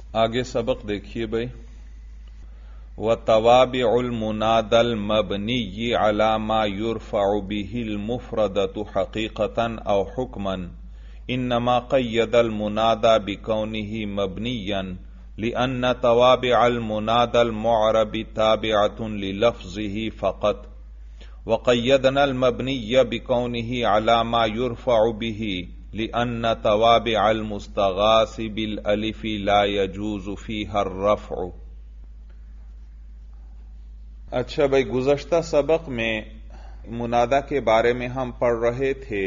آگے سبق دیکھیے بھائی. وَتَوَابِعُ الْمُنَادَى الْمَبْنِيِّ عَلَى مَا يُرْفَعُ بِهِ الْمُفْرَدَةُ حَقِيقَةً أَوْ حُكْمًا إِنَّمَا قَيَّدَ الْمُنَادَى بِكَوْنِهِ مَبْنِيًّا لِأَنَّ تَوَابِعَ الْمُنَادَى الْمُعْرَبِ تَابِعَةٌ لِلَفْظِهِ فَقَطْ وَقَيَّدْنَا الْمَبْنِيَّ بِكَوْنِهِ عَلَى مَا يُرْفَعُ بِهِ لِأَنَّ تَوَابِعَ الْمُسْتَغَاثِ بِالْأَلِفِ لَا يَجُوزُ فِيهَا الرَّفْعُ. اچھا بھائی، گزشتہ سبق میں منادا کے بارے میں ہم پڑھ رہے تھے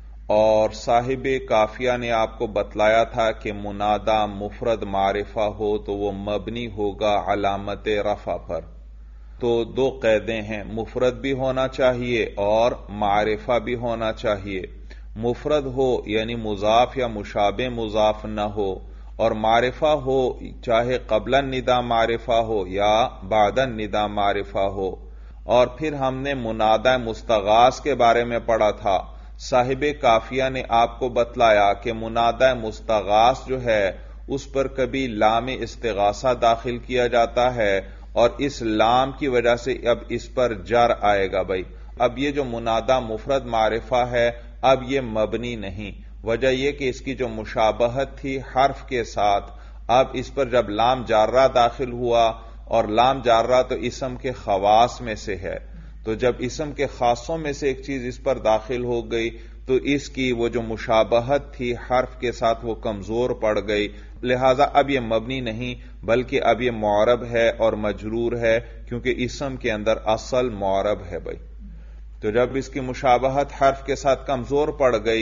اور صاحب کافیہ نے آپ کو بتلایا تھا کہ منادا مفرد معرفہ ہو تو وہ مبنی ہوگا علامت رفع پر. تو دو قیدیں ہیں، مفرد بھی ہونا چاہیے اور معرفہ بھی ہونا چاہیے. مفرد ہو یعنی مضاف یا مشابہ مضاف نہ ہو، اور معرفہ ہو چاہے قبل الندا معرفہ ہو یا بعد الندا معرفہ ہو. اور پھر ہم نے منادہ مستغاث کے بارے میں پڑھا تھا. صاحب کافیہ نے آپ کو بتلایا کہ منادہ مستغاث جو ہے اس پر کبھی لام استغاثہ داخل کیا جاتا ہے اور اس لام کی وجہ سے اب اس پر جر آئے گا. بھائی اب یہ جو منادہ مفرد معرفہ ہے اب یہ مبنی نہیں. وجہ یہ کہ اس کی جو مشابہت تھی حرف کے ساتھ، اب اس پر جب لام جارہ داخل ہوا، اور لام جارہ تو اسم کے خواص میں سے ہے، تو جب اسم کے خاصوں میں سے ایک چیز اس پر داخل ہو گئی تو اس کی وہ جو مشابہت تھی حرف کے ساتھ وہ کمزور پڑ گئی. لہذا اب یہ مبنی نہیں بلکہ اب یہ معرب ہے اور مجرور ہے، کیونکہ اسم کے اندر اصل معرب ہے. بھائی تو جب اس کی مشابہت حرف کے ساتھ کمزور پڑ گئی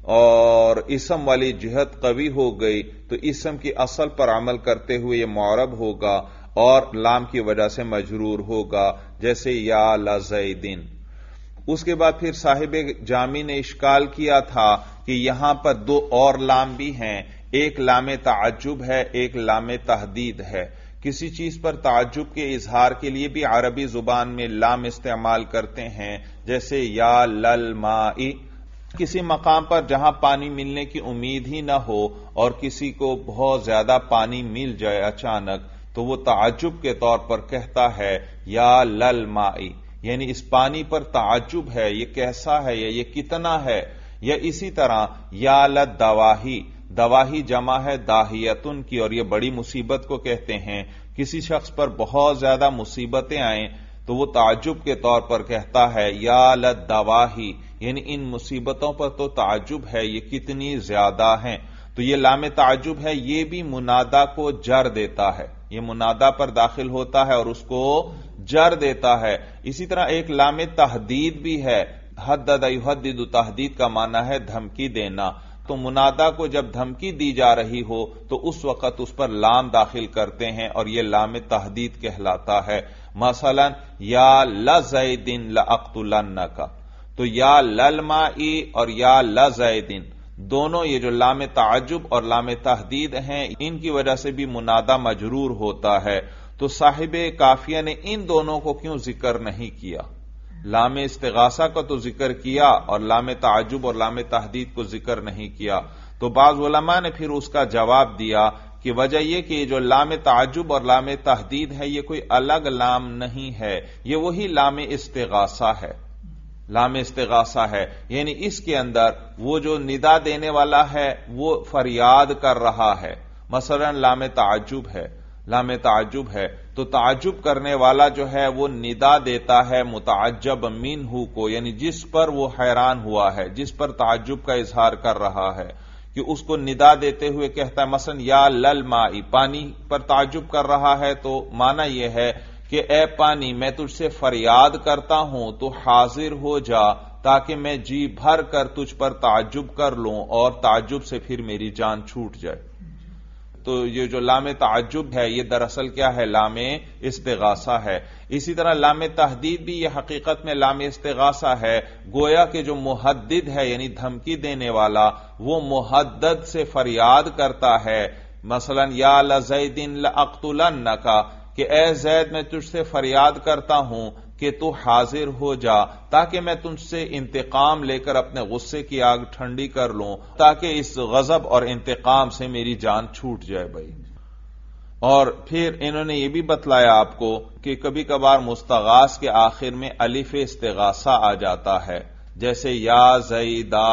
اور اسم والی جہت قوی ہو گئی تو اسم کی اصل پر عمل کرتے ہوئے یہ معرب ہوگا اور لام کی وجہ سے مجرور ہوگا، جیسے یا لزیدن. اس کے بعد پھر صاحب جامی نے اشکال کیا تھا کہ یہاں پر دو اور لام بھی ہیں، ایک لام تعجب ہے، ایک لام تحدید ہے. کسی چیز پر تعجب کے اظہار کے لیے بھی عربی زبان میں لام استعمال کرتے ہیں، جیسے یا للمائی. کسی مقام پر جہاں پانی ملنے کی امید ہی نہ ہو اور کسی کو بہت زیادہ پانی مل جائے اچانک تو وہ تعجب کے طور پر کہتا ہے یا للمائی، یعنی اس پانی پر تعجب ہے، یہ کیسا ہے یا یہ کتنا ہے. یا اسی طرح یا للدواہی، دواہی جمع ہے داہیتن کی، اور یہ بڑی مصیبت کو کہتے ہیں. کسی شخص پر بہت زیادہ مصیبتیں آئیں تو وہ تعجب کے طور پر کہتا ہے یا للدواہی، یعنی ان مصیبتوں پر تو تعجب ہے، یہ کتنی زیادہ ہیں. تو یہ لام تعجب ہے، یہ بھی منادا کو جر دیتا ہے، یہ منادا پر داخل ہوتا ہے اور اس کو جر دیتا ہے. اسی طرح ایک لام تحدید بھی ہے، حدد یحدد، تحدید کا معنی ہے دھمکی دینا. تو منادا کو جب دھمکی دی جا رہی ہو تو اس وقت اس پر لام داخل کرتے ہیں اور یہ لام تحدید کہلاتا ہے. مثلا یا لزیدن لاقتلنک، تو یا للمائی اور یا لزیدن دونوں یہ جو لام تعجب اور لام تحدید ہیں ان کی وجہ سے بھی منادا مجرور ہوتا ہے. تو صاحب کافیہ نے ان دونوں کو کیوں ذکر نہیں کیا؟ لام استغاثہ کا تو ذکر کیا اور لام تعجب اور لام تحدید کو ذکر نہیں کیا. تو بعض علماء نے پھر اس کا جواب دیا کہ وجہ یہ کہ جو لام تعجب اور لام تحدید ہے یہ کوئی الگ لام نہیں ہے، یہ وہی لام استغاثہ ہے. لام استغاثہ ہے یعنی اس کے اندر وہ جو ندا دینے والا ہے وہ فریاد کر رہا ہے. مثلا لام تعجب ہے، لام تعجب ہے تو تعجب کرنے والا جو ہے وہ ندا دیتا ہے متعجب منہ کو، یعنی جس پر وہ حیران ہوا ہے، جس پر تعجب کا اظہار کر رہا ہے، کہ اس کو ندا دیتے ہوئے کہتا ہے. مثلا یا للمائی، پانی پر تعجب کر رہا ہے تو معنی یہ ہے کہ اے پانی میں تجھ سے فریاد کرتا ہوں تو حاضر ہو جا تاکہ میں جی بھر کر تجھ پر تعجب کر لوں اور تعجب سے پھر میری جان چھوٹ جائے. تو یہ جو لام تعجب ہے یہ دراصل کیا ہے؟ لام استغاثہ ہے. اسی طرح لام تحدید بھی یہ حقیقت میں لام استغاثہ ہے، گویا کہ جو محدد ہے یعنی دھمکی دینے والا وہ محدد سے فریاد کرتا ہے. مثلا یا لزیدن لاقتلنک، کہ اے زید میں تجھ سے فریاد کرتا ہوں کہ تو حاضر ہو جا تاکہ میں تجھ سے انتقام لے کر اپنے غصے کی آگ ٹھنڈی کر لوں، تاکہ اس غضب اور انتقام سے میری جان چھوٹ جائے. بھائی اور پھر انہوں نے یہ بھی بتلایا آپ کو کہ کبھی کبھار مستغاث کے آخر میں الف استغاثہ آ جاتا ہے، جیسے یا زیدہ،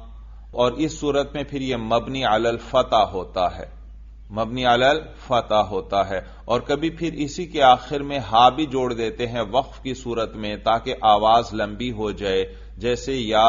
اور اس صورت میں پھر یہ مبنی علی الفتح ہوتا ہے، مبنی علی الفتح ہوتا ہے، اور کبھی پھر اسی کے آخر میں ہا بھی جوڑ دیتے ہیں وقف کی صورت میں تاکہ آواز لمبی ہو جائے، جیسے یا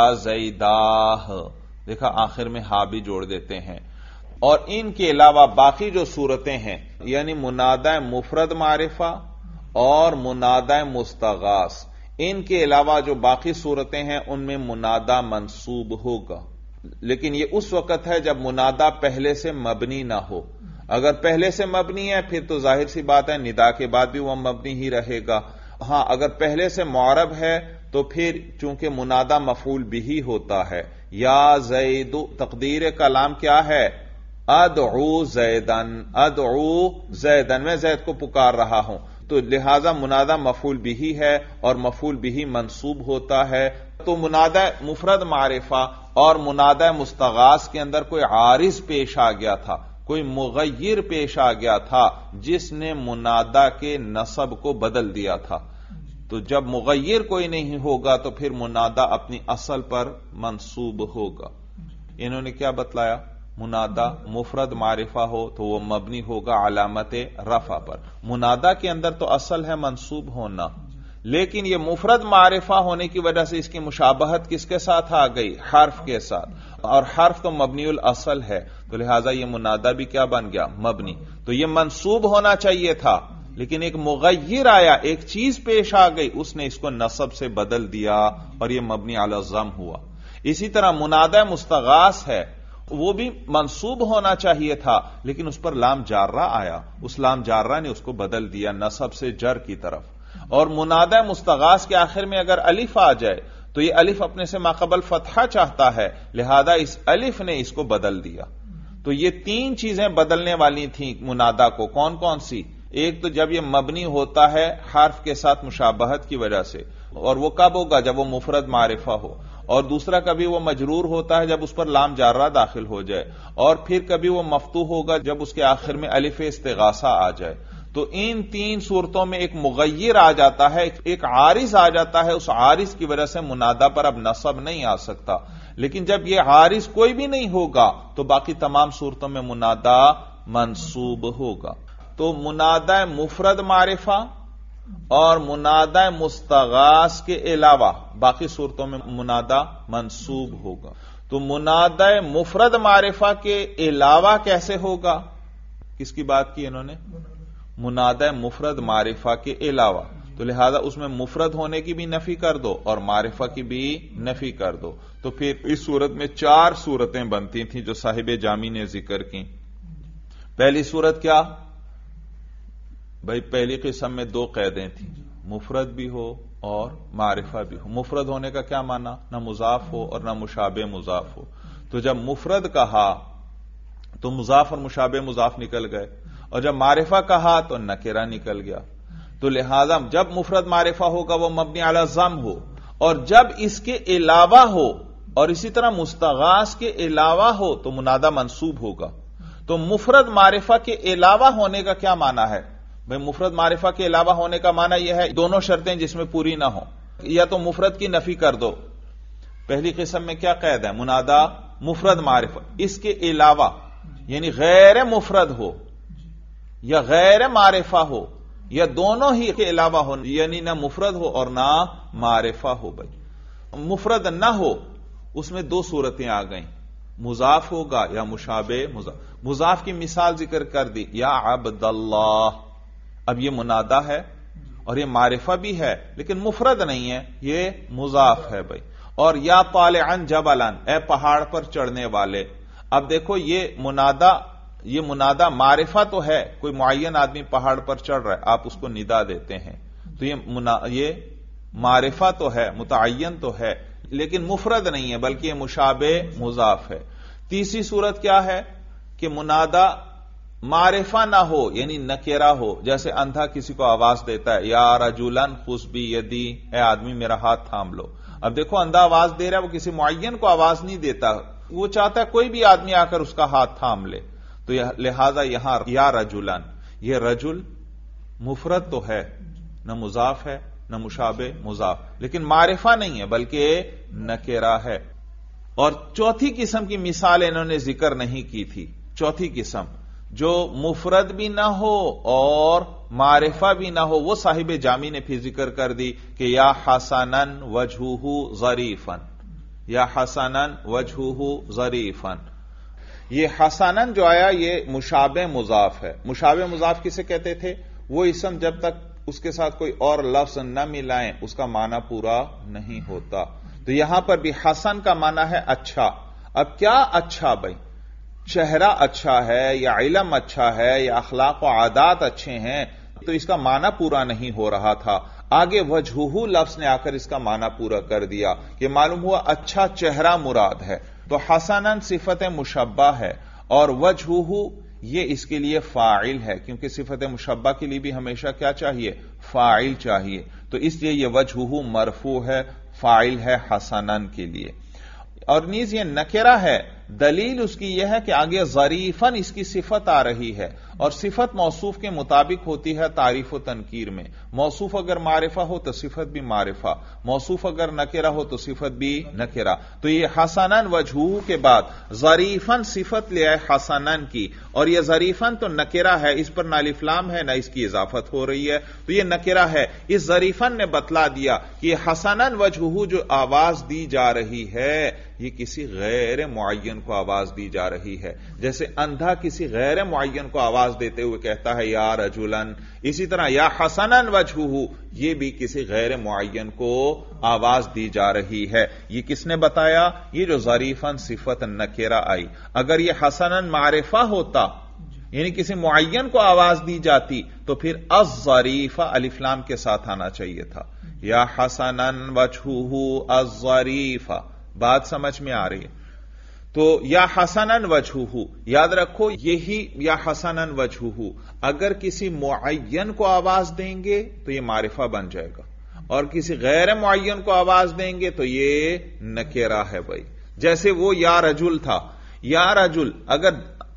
زیداہ، دیکھا آخر میں ہا بھی جوڑ دیتے ہیں۔ اور ان کے علاوہ باقی جو صورتیں ہیں، یعنی منادہ مفرد معرفہ اور منادہ مستغاث، ان کے علاوہ جو باقی صورتیں ہیں ان میں منادہ منصوب ہوگا، لیکن یہ اس وقت ہے جب منادہ پہلے سے مبنی نہ ہو۔ اگر پہلے سے مبنی ہے پھر تو ظاہر سی بات ہے ندا کے بعد بھی وہ مبنی ہی رہے گا۔ ہاں اگر پہلے سے معرب ہے تو پھر چونکہ منادہ مفعول بھی ہوتا ہے، یا زید، تقدیر کلام کیا ہے؟ ادعو زیدن، ادعو زیدن، میں زید کو پکار رہا ہوں، تو لہذا منادہ مفعول بھی ہے اور مفعول بھی منصوب ہوتا ہے۔ تو منادہ مفرد معرفہ اور منادہ مستغاث کے اندر کوئی عارض پیش آ گیا تھا، کوئی مغیر پیش آ گیا تھا جس نے منادہ کے نصب کو بدل دیا تھا، تو جب مغیر کوئی نہیں ہوگا تو پھر منادہ اپنی اصل پر منصوب ہوگا۔ انہوں نے کیا بتلایا؟ منادہ مفرد معرفہ ہو تو وہ مبنی ہوگا علامت رفع پر۔ منادہ کے اندر تو اصل ہے منصوب ہونا، لیکن یہ مفرد معرفہ ہونے کی وجہ سے اس کی مشابہت کس کے ساتھ آ گئی؟ حرف کے ساتھ، اور حرف تو مبنی الاصل ہے، تو لہذا یہ منادہ بھی کیا بن گیا؟ مبنی۔ تو یہ منصوب ہونا چاہیے تھا، لیکن ایک مغیر آیا، ایک چیز پیش آ گئی، اس نے اس کو نصب سے بدل دیا اور یہ مبنی علی الضم ہوا۔ اسی طرح منادہ مستغاث ہے، وہ بھی منصوب ہونا چاہیے تھا، لیکن اس پر لام جارہ آیا، اس لام جارہ نے اس کو بدل دیا نصب سے جر کی طرف۔ اور منادہ مستغاث کے آخر میں اگر الف آ جائے تو یہ الف اپنے سے ماقبل فتحہ چاہتا ہے، لہذا اس الف نے اس کو بدل دیا۔ تو یہ تین چیزیں بدلنے والی تھیں منادہ کو، کون کون سی؟ ایک تو جب یہ مبنی ہوتا ہے حرف کے ساتھ مشابہت کی وجہ سے، اور وہ کب ہوگا؟ جب وہ مفرد معرفہ ہو، اور دوسرا کبھی وہ مجرور ہوتا ہے جب اس پر لام جارہ داخل ہو جائے، اور پھر کبھی وہ مفتوح ہوگا جب اس کے آخر میں الف استغاثہ آ جائے۔ تو ان تین صورتوں میں ایک مغیر آ جاتا ہے، ایک عارض آ جاتا ہے، اس عارض کی وجہ سے منادہ پر اب نصب نہیں آ سکتا، لیکن جب یہ عارض کوئی بھی نہیں ہوگا تو باقی تمام صورتوں میں منادہ منصوب ہوگا۔ تو منادہ مفرد معرفہ اور منادہ مستغاث کے علاوہ باقی صورتوں میں منادہ منصوب ہوگا۔ تو منادہ مفرد معرفہ کے علاوہ کیسے ہوگا؟ کس کی بات کی انہوں نے؟ منادہ مفرد معرفہ کے علاوہ، تو لہذا اس میں مفرد ہونے کی بھی نفی کر دو اور معرفہ کی بھی نفی کر دو، تو پھر اس صورت میں چار صورتیں بنتی تھیں جو صاحب جامی نے ذکر کی۔ پہلی صورت کیا بھائی؟ پہلی قسم میں دو قیدیں تھیں، مفرد بھی ہو اور معرفہ بھی ہو۔ مفرد ہونے کا کیا معنی؟ نہ مضاف ہو اور نہ مشابہ مضاف ہو۔ تو جب مفرد کہا تو مضاف اور مشابہ مضاف نکل گئے، اور جب معرفہ کہا تو نکرہ نکل گیا۔ تو لہذا جب مفرد معرفہ ہوگا وہ مبنی علی الضم ہو، اور جب اس کے علاوہ ہو اور اسی طرح مستغاث کے علاوہ ہو تو منادہ منصوب ہوگا۔ تو مفرد معرفہ کے علاوہ ہونے کا کیا معنی ہے بھئی؟ مفرد معرفہ کے علاوہ ہونے کا معنی یہ ہے دونوں شرطیں جس میں پوری نہ ہوں، یا تو مفرد کی نفی کر دو۔ پہلی قسم میں کیا قید ہے؟ منادہ مفرد معرفہ، اس کے علاوہ یعنی غیر مفرد ہو یا غیر معرفہ ہو یا دونوں ہی کے علاوہ ہو، یعنی نہ مفرد ہو اور نہ معرفہ ہو۔ بھائی مفرد نہ ہو اس میں دو صورتیں آ گئیں، مضاف ہوگا یا مشابہ مضاف۔ مضاف کی مثال ذکر کر دی، یا عبداللہ، اب یہ منادہ ہے اور یہ معرفہ بھی ہے لیکن مفرد نہیں ہے، یہ مضاف ہے بھائی۔ اور یا طالعا جبلا، اے پہاڑ پر چڑھنے والے۔ اب دیکھو یہ منادہ معرفہ تو ہے، کوئی معین آدمی پہاڑ پر چڑھ رہا ہے، آپ اس کو ندا دیتے ہیں، تو یہ معرفہ تو ہے، متعین تو ہے، لیکن مفرد نہیں ہے بلکہ یہ مشابہ مضاف ہے۔ تیسری صورت کیا ہے کہ منادہ معرفہ نہ ہو یعنی نکرہ ہو، جیسے اندھا کسی کو آواز دیتا ہے، یا رجلن خذ بیدی، اے آدمی میرا ہاتھ تھام لو۔ اب دیکھو اندھا آواز دے رہا ہے، وہ کسی معین کو آواز نہیں دیتا، وہ چاہتا ہے کوئی بھی آدمی آ کر اس کا ہاتھ تھام لے، تو لہذا یہاں یا رجلن یہ رجل مفرد تو ہے، نہ مضاف ہے نہ مشابہ مضاف، لیکن معرفہ نہیں ہے بلکہ نکرہ ہے۔ اور چوتھی قسم کی مثال انہوں نے ذکر نہیں کی تھی، چوتھی قسم جو مفرد بھی نہ ہو اور معرفہ بھی نہ ہو، وہ صاحب جامی نے پھر ذکر کر دی کہ یا حسنن وجہہ ظریفن، یا حسنن وجہہ ظریفن۔ یہ حسنن جو آیا یہ مشابہ مضاف ہے۔ مشابہ مضاف کسے کہتے تھے؟ وہ اسم جب تک اس کے ساتھ کوئی اور لفظ نہ ملائیں اس کا معنی پورا نہیں ہوتا۔ تو یہاں پر بھی حسن کا معنی ہے اچھا۔ اب کیا اچھا بھائی؟ چہرہ اچھا ہے یا علم اچھا ہے یا اخلاق و عادات اچھے ہیں، تو اس کا معنی پورا نہیں ہو رہا تھا۔ آگے وجہہ لفظ نے آ کر اس کا معنی پورا کر دیا کہ معلوم ہوا اچھا چہرہ مراد ہے۔ تو حسنن صفت مشبہ ہے اور وجہہ یہ اس کے لیے فاعل ہے، کیونکہ صفت مشبہ کے لیے بھی ہمیشہ کیا چاہیے؟ فاعل چاہیے، تو اس لیے یہ وجہہ مرفوع ہے، فاعل ہے حسنن کے لیے۔ اور نیز یہ نکرہ ہے، دلیل اس کی یہ ہے کہ آگے ظریفن اس کی صفت آ رہی ہے، اور صفت موصوف کے مطابق ہوتی ہے تعریف و تنکیر میں۔ موصوف اگر معرفہ ہو تو صفت بھی معرفہ، موصوف اگر نکرہ ہو تو صفت بھی نکرہ۔ تو یہ حسنن وجہہ کے بعد ظریفن صفت لے آئے حسنن کی، اور یہ ظریفن تو نکرہ ہے، اس پر نہ الف لام ہے نہ اس کی اضافت ہو رہی ہے، تو یہ نکرہ ہے۔ اس ظریفن نے بتلا دیا کہ یہ حسنن وجہہ جو آواز دی جا رہی ہے یہ کسی غیر معین کو آواز دی جا رہی ہے، جیسے اندھا کسی غیر معین کو آواز دیتے ہوئے کہتا ہے یا رجلن، اسی طرح یا حسنن وجہہ یہ بھی کسی غیر معین کو آواز دی جا رہی ہے۔ یہ کس نے بتایا؟ یہ جو ظریفن صفت نکرہ آئی۔ اگر یہ حسنن معرفہ ہوتا یعنی کسی معین کو آواز دی جاتی تو پھر الظریفہ الف لام کے ساتھ آنا چاہیے تھا، یا حسنن وجہہ الظریفہ۔ بات سمجھ میں آ رہی ہے؟ تو یا حسنن وجہہ یاد رکھو، یہی یا حسنن وجہہ اگر کسی معین کو آواز دیں گے تو یہ معرفہ بن جائے گا، اور کسی غیر معین کو آواز دیں گے تو یہ نکرہ ہے بھائی۔ جیسے وہ یا رجل تھا، یا رجل اگر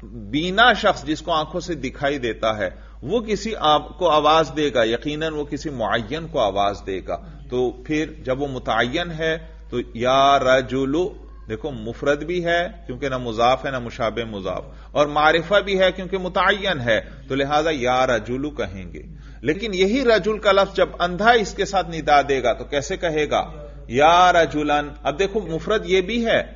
بینا شخص جس کو آنکھوں سے دکھائی دیتا ہے وہ کسی کو آواز دے گا، یقیناً وہ کسی معین کو آواز دے گا، تو پھر جب وہ متعین ہے تو یا رجل دیکھو مفرد بھی ہے کیونکہ نہ مضاف ہے نہ مشابہ مضاف، اور معرفہ بھی ہے کیونکہ متعین ہے، تو لہذا یا رجل کہیں گے۔ لیکن یہی رجل کا لفظ جب اندھا اس کے ساتھ ندا دے گا تو کیسے کہے گا؟ یا رجلن۔ اب دیکھو مفرد یہ بھی ہے،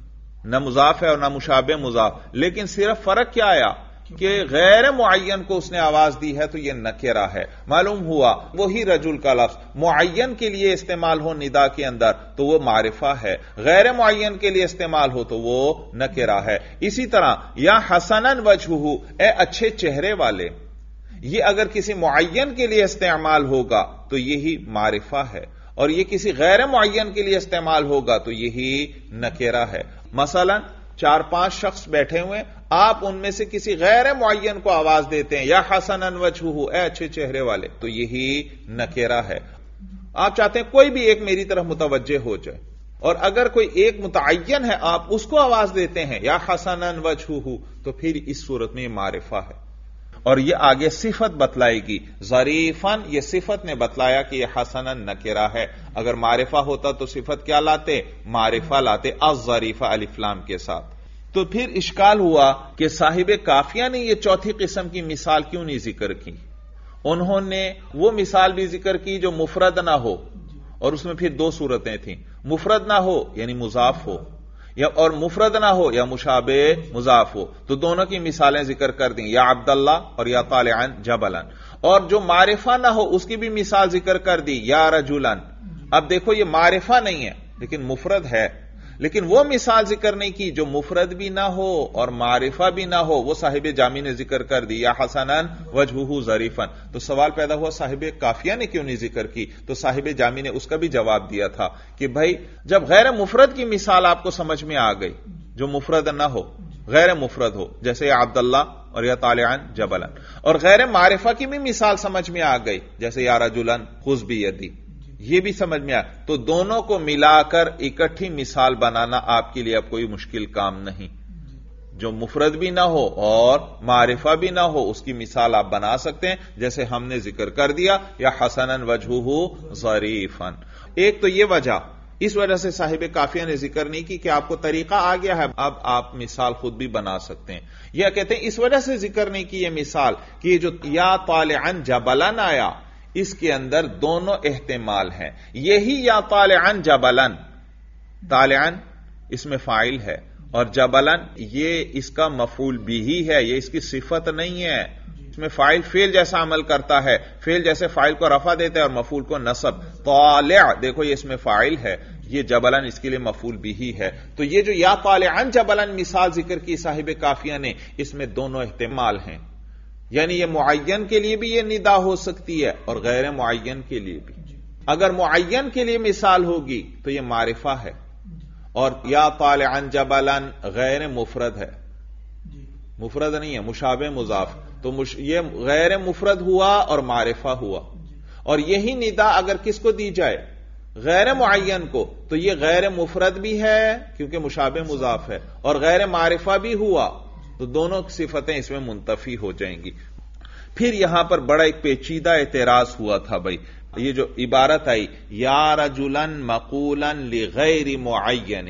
نہ مضاف ہے اور نہ مشابہ مضاف، لیکن صرف فرق کیا آیا کہ غیر معین کو اس نے آواز دی ہے تو یہ نکرہ ہے۔ معلوم ہوا وہی رجل کا لفظ معین کے لیے استعمال ہو ندا کے اندر تو وہ معرفہ ہے، غیر معین کے لیے استعمال ہو تو وہ نکرہ ہے۔ اسی طرح یا حسنن وجہہ اے اچھے چہرے والے، یہ اگر کسی معین کے لیے استعمال ہوگا تو یہی معرفہ ہے، اور یہ کسی غیر معین کے لیے استعمال ہوگا تو یہی نکرہ ہے۔ مثلا 4-5 شخص بیٹھے ہوئے، آپ ان میں سے کسی غیر معین کو آواز دیتے ہیں یا حسنن وجہہ اے اچھے چہرے والے، تو یہی نکرہ ہے۔ آپ چاہتے ہیں کوئی بھی ایک میری طرف متوجہ ہو جائے، اور اگر کوئی ایک متعین ہے آپ اس کو آواز دیتے ہیں یا حسنن وجہہ، تو پھر اس صورت میں یہ معرفہ ہے۔ اور یہ آگے صفت بتلائے گی، ظریفن یہ صفت نے بتلایا کہ یہ حسنن نکرہ ہے۔ اگر معرفہ ہوتا تو صفت کیا لاتے؟ معرفہ لاتے، الظریفہ الف لام کے ساتھ۔ تو پھر اشکال ہوا کہ صاحب کافیہ نے یہ چوتھی قسم کی مثال کیوں نہیں ذکر کی؟ انہوں نے وہ مثال بھی ذکر کی جو مفرد نہ ہو، اور اس میں پھر 2 صورتیں تھیں، مفرد نہ ہو یعنی مضاف ہو، یا اور مفرد نہ ہو یا مشابہ مضاف ہو، تو دونوں کی مثالیں ذکر کر دیں، یا عبداللہ اور یا طالعن جبلن۔ اور جو معرفہ نہ ہو اس کی بھی مثال ذکر کر دی، یا رجلن۔ اب دیکھو یہ معرفہ نہیں ہے لیکن مفرد ہے، لیکن وہ مثال ذکر نہیں کی جو مفرد بھی نہ ہو اور معرفہ بھی نہ ہو، وہ صاحب جامی نے ذکر کر دی، یا حسنن وجہہ ظریفن۔ تو سوال پیدا ہوا صاحب کافیہ نے کیوں نہیں ذکر کی؟ تو صاحب جامی نے اس کا بھی جواب دیا تھا کہ بھائی جب غیر مفرد کی مثال آپ کو سمجھ میں آ گئی، جو مفرد نہ ہو غیر مفرد ہو جیسے یا عبداللہ اور یا طالعن جبلن، اور غیر معرفہ کی بھی مثال سمجھ میں آ گئی جیسے یا رجلن خذ بیدی، یہ بھی سمجھ میں آیا، تو دونوں کو ملا کر اکٹھی مثال بنانا آپ کے لیے اب کوئی مشکل کام نہیں۔ جو مفرد بھی نہ ہو اور معرفہ بھی نہ ہو، اس کی مثال آپ بنا سکتے ہیں، جیسے ہم نے ذکر کر دیا، یا حسنن وجہہ ظریفن۔ ایک تو یہ وجہ، اس وجہ سے صاحب کافیہ نے ذکر نہیں کی کہ آپ کو طریقہ آ گیا ہے، اب آپ مثال خود بھی بنا سکتے ہیں۔ یا کہتے ہیں اس وجہ سے ذکر نہیں کی یہ مثال کہ یہ جو یا طالعن جبلن آیا، اس کے اندر دونوں احتمال ہیں۔ یہی یا طالعن جبلن، طالعن اس میں فاعل ہے اور جبلن یہ اس کا مفعول بھی ہے، یہ اس کی صفت نہیں ہے۔ اس میں فاعل فعل جیسا عمل کرتا ہے، فعل جیسے فاعل کو رفع دیتا ہے اور مفعول کو نصب۔ طالع دیکھو یہ اس میں فاعل ہے، یہ جبلن اس کے لیے مفعول بھی ہے۔ تو یہ جو یا طالعن جبلن مثال ذکر کی صاحب کافیہ نے، اس میں دونوں احتمال ہیں، یعنی یہ معین کے لیے بھی یہ ندا ہو سکتی ہے اور غیر معین کے لیے بھی۔ اگر معین کے لیے مثال ہوگی تو یہ معرفہ ہے، اور یا طالعن جبلن غیر مفرد ہے، مفرد نہیں ہے، مشابہ مضاف، تو یہ غیر مفرد ہوا اور معرفہ ہوا۔ اور یہی ندا اگر کس کو دی جائے؟ غیر معین کو، تو یہ غیر مفرد بھی ہے کیونکہ مشابہ مضاف ہے، اور غیر معرفہ بھی ہوا، تو دونوں صفتیں اس میں منتفی ہو جائیں گی۔ پھر یہاں پر بڑا ایک پیچیدہ اعتراض ہوا تھا بھائی، یہ جو عبارت آئی یا رجلن مقولن لغیر معین،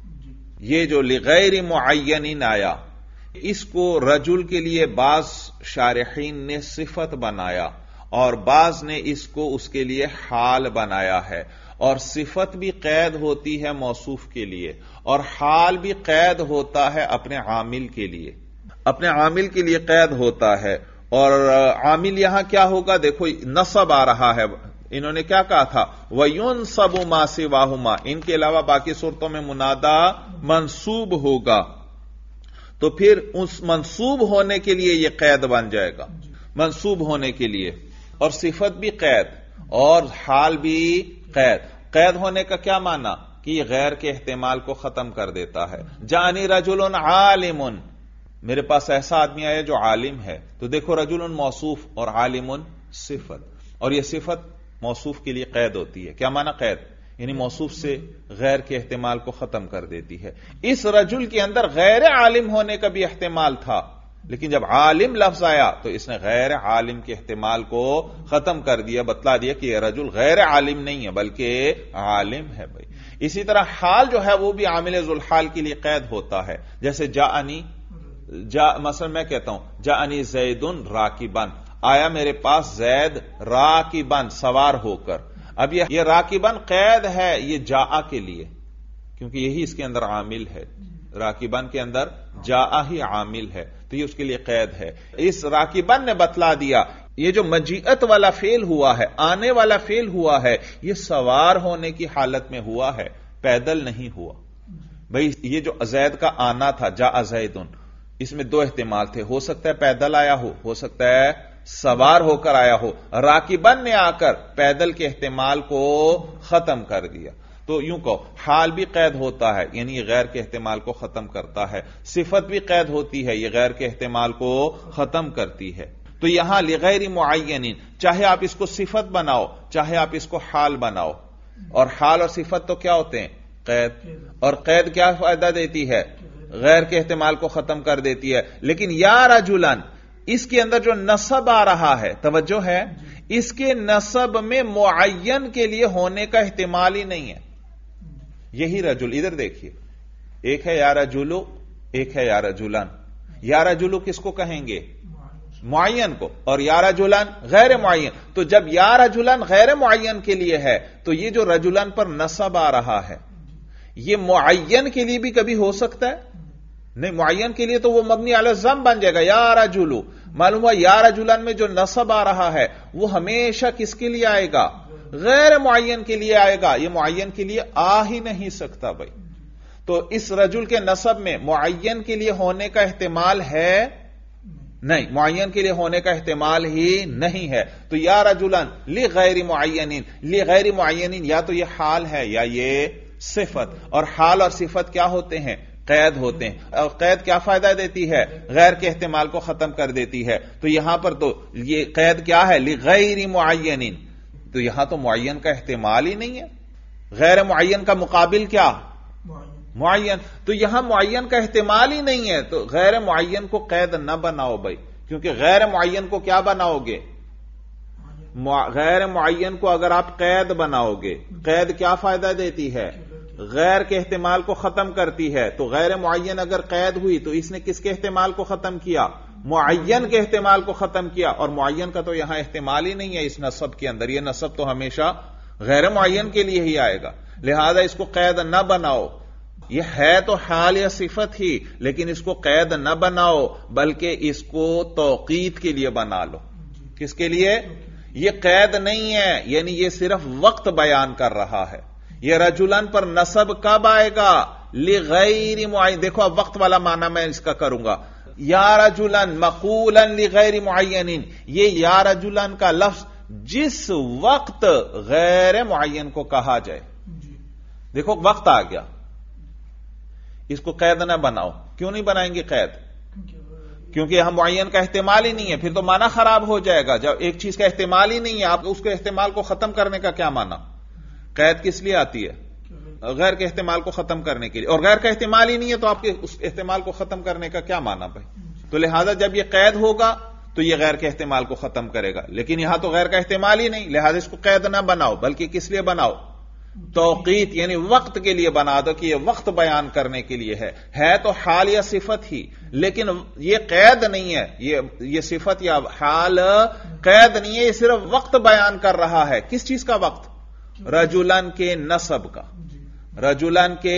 یہ جو لغیر معین آیا، اس کو رجل کے لیے بعض شارحین نے صفت بنایا اور بعض نے اس کو اس کے لیے حال بنایا ہے، اور صفت بھی قید ہوتی ہے موصوف کے لیے اور حال بھی قید ہوتا ہے اپنے عامل کے لیے، اپنے عامل کے لیے قید ہوتا ہے۔ اور عامل یہاں کیا ہوگا؟ دیکھو نصب آ رہا ہے، انہوں نے کیا کہا تھا؟ وَيُنْصَبُ مَا سِوَاهُمَا، ان کے علاوہ باقی صورتوں میں منادا منصوب ہوگا، تو پھر اس منصوب ہونے کے لیے یہ قید بن جائے گا، منصوب ہونے کے لیے، اور صفت بھی قید اور حال بھی قید۔ قید ہونے کا کیا معنی؟ کہ یہ غیر کے احتمال کو ختم کر دیتا ہے۔ جانی رجل عالم، میرے پاس ایسا آدمی آیا جو عالم ہے، تو دیکھو رجل موصوف اور عالم صفت، اور یہ صفت موصوف کے لیے قید ہوتی ہے۔ کیا معنی قید؟ یعنی موصوف سے غیر کے احتمال کو ختم کر دیتی ہے۔ اس رجل کے اندر غیر عالم ہونے کا بھی احتمال تھا، لیکن جب عالم لفظ آیا تو اس نے غیر عالم کے احتمال کو ختم کر دیا، بتلا دیا کہ یہ رجل غیر عالم نہیں ہے بلکہ عالم ہے بھائی۔ اسی طرح حال جو ہے وہ بھی عامل ذوالحال کے لیے قید ہوتا ہے، جیسے مثلا میں کہتا ہوں جاءنی زید راکبن، آیا میرے پاس زید راکبن سوار ہو کر۔ اب یہ راکبن قید ہے یہ جاء کے لیے، کیونکہ یہی اس کے اندر عامل ہے، راکبن کے اندر جاء ہی عامل ہے، تو یہ اس کے لیے قید ہے۔ اس راکبن نے بتلا دیا یہ جو مجیئت والا فعل ہوا ہے، آنے والا فعل ہوا ہے، یہ سوار ہونے کی حالت میں ہوا ہے، پیدل نہیں ہوا بھئی۔ یہ جو زید کا آنا تھا جاء زیدن، اس میں دو احتمال تھے، ہو سکتا ہے پیدل آیا ہو سکتا ہے سوار ہو کر آیا ہو۔ راکبن نے آ کر پیدل کے احتمال کو ختم کر دیا، تو یوں کہو حال بھی قید ہوتا ہے، یعنی یہ غیر کے احتمال کو ختم کرتا ہے، صفت بھی قید ہوتی ہے، یہ غیر کے احتمال کو ختم کرتی ہے۔ تو یہاں لغیر معین، چاہے آپ اس کو صفت بناؤ چاہے آپ اس کو حال بناؤ، اور حال اور صفت تو کیا ہوتے ہیں؟ قید، اور قید کیا فائدہ دیتی ہے؟ غیر کے احتمال کو ختم کر دیتی ہے۔ لیکن یا رجلن، اس کے اندر جو نصب آ رہا ہے، توجہ ہے، اس کے نصب میں معین کے لیے ہونے کا احتمال ہی نہیں ہے۔ یہی رجل، ادھر دیکھیے، ایک ہے یا رجلو، ایک ہے یا رجلن۔ یا رجلو کس کو کہیں گے؟ معین کو، اور یا رجلن غیر معین۔ تو جب یا رجلن غیر معین کے لیے ہے تو یہ جو رجلن پر نصب آ رہا ہے یہ معین کے لیے بھی کبھی ہو سکتا ہے؟ نہیں، معین کے لیے تو وہ مبنی علی الضم بن جائے گا، یا رجلو۔ معلوم ہوا یا رجلن میں جو نصب آ رہا ہے وہ ہمیشہ کس کے لیے آئے گا؟ غیر معین کے لیے آئے گا، یہ معین کے لیے آ ہی نہیں سکتا بھائی۔ تو اس رجل کے نصب میں معین کے لیے ہونے کا احتمال ہے؟ نہیں، معین کے لیے ہونے کا احتمال ہی نہیں ہے۔ تو یا رجلن لغیر معینین، لغیر معینین یا تو یہ حال ہے یا یہ صفت، اور حال اور صفت کیا ہوتے ہیں؟ قید ہوتے ہیں، اور قید کیا فائدہ دیتی ہے؟ غیر کے احتمال کو ختم کر دیتی ہے۔ تو یہاں پر تو یہ قید کیا ہے؟ لغیر معینین، تو یہاں تو معین کا احتمال ہی نہیں ہے۔ غیر معین کا مقابل کیا؟ معین. تو یہاں معین کا احتمال ہی نہیں ہے, تو غیر معین کو قید نہ بناؤ بھائی, کیونکہ غیر معین کو کیا بناؤ گے؟ غیر معین کو اگر آپ قید بناؤ گے, قید کیا فائدہ دیتی ہے؟ غیر کے احتمال کو ختم کرتی ہے. تو غیر معین اگر قید ہوئی تو اس نے کس کے احتمال کو ختم کیا؟ معین کے احتمال کو ختم کیا, اور معین کا تو یہاں احتمال ہی نہیں ہے اس نصب کے اندر. یہ نصب تو ہمیشہ غیر معین کے لیے ہی آئے گا, لہذا اس کو قید نہ بناؤ. یہ ہے تو حال یا صفت ہی, لیکن اس کو قید نہ بناؤ بلکہ اس کو توقید کے لیے بنا لو. کس کے لیے؟ یہ قید نہیں ہے, یعنی یہ صرف وقت بیان کر رہا ہے. یہ رجلن پر نصب کب آئے گا؟ لغیر معین. دیکھو اب وقت والا معنی میں اس کا کروں گا. یا رجلن مقولا لغیر معین, یہ یا رجلن کا لفظ جس وقت غیر معین کو کہا جائے. دیکھو وقت آ گیا, اس کو قید نہ بناؤ. کیوں نہیں بنائیں گے قید؟ کیونکہ یہاں معین کا احتمال ہی نہیں ہے, پھر تو معنی خراب ہو جائے گا. جب ایک چیز کا احتمال ہی نہیں ہے, آپ اس کے احتمال کو ختم کرنے کا کیا معنی؟ قید کس لیے آتی ہے؟ غیر کے احتمال کو ختم کرنے کے لیے, اور غیر کا احتمال ہی نہیں ہے تو آپ کے اس احتمال کو ختم کرنے کا کیا معنی بھائی؟ تو لہذا جب یہ قید ہوگا تو یہ غیر کے احتمال کو ختم کرے گا, لیکن یہاں تو غیر کا احتمال ہی نہیں, لہذا اس کو قید نہ بناؤ بلکہ کس لیے بناؤ؟ توقیت, یعنی وقت کے لیے بنا دو کہ یہ وقت بیان کرنے کے لیے ہے تو حال یا صفت ہی, لیکن یہ قید نہیں ہے. یہ صفت یا حال قید نہیں ہے, یہ صرف وقت بیان کر رہا ہے. کس چیز کا وقت؟ رجلن کے نسب کا. رجلن کے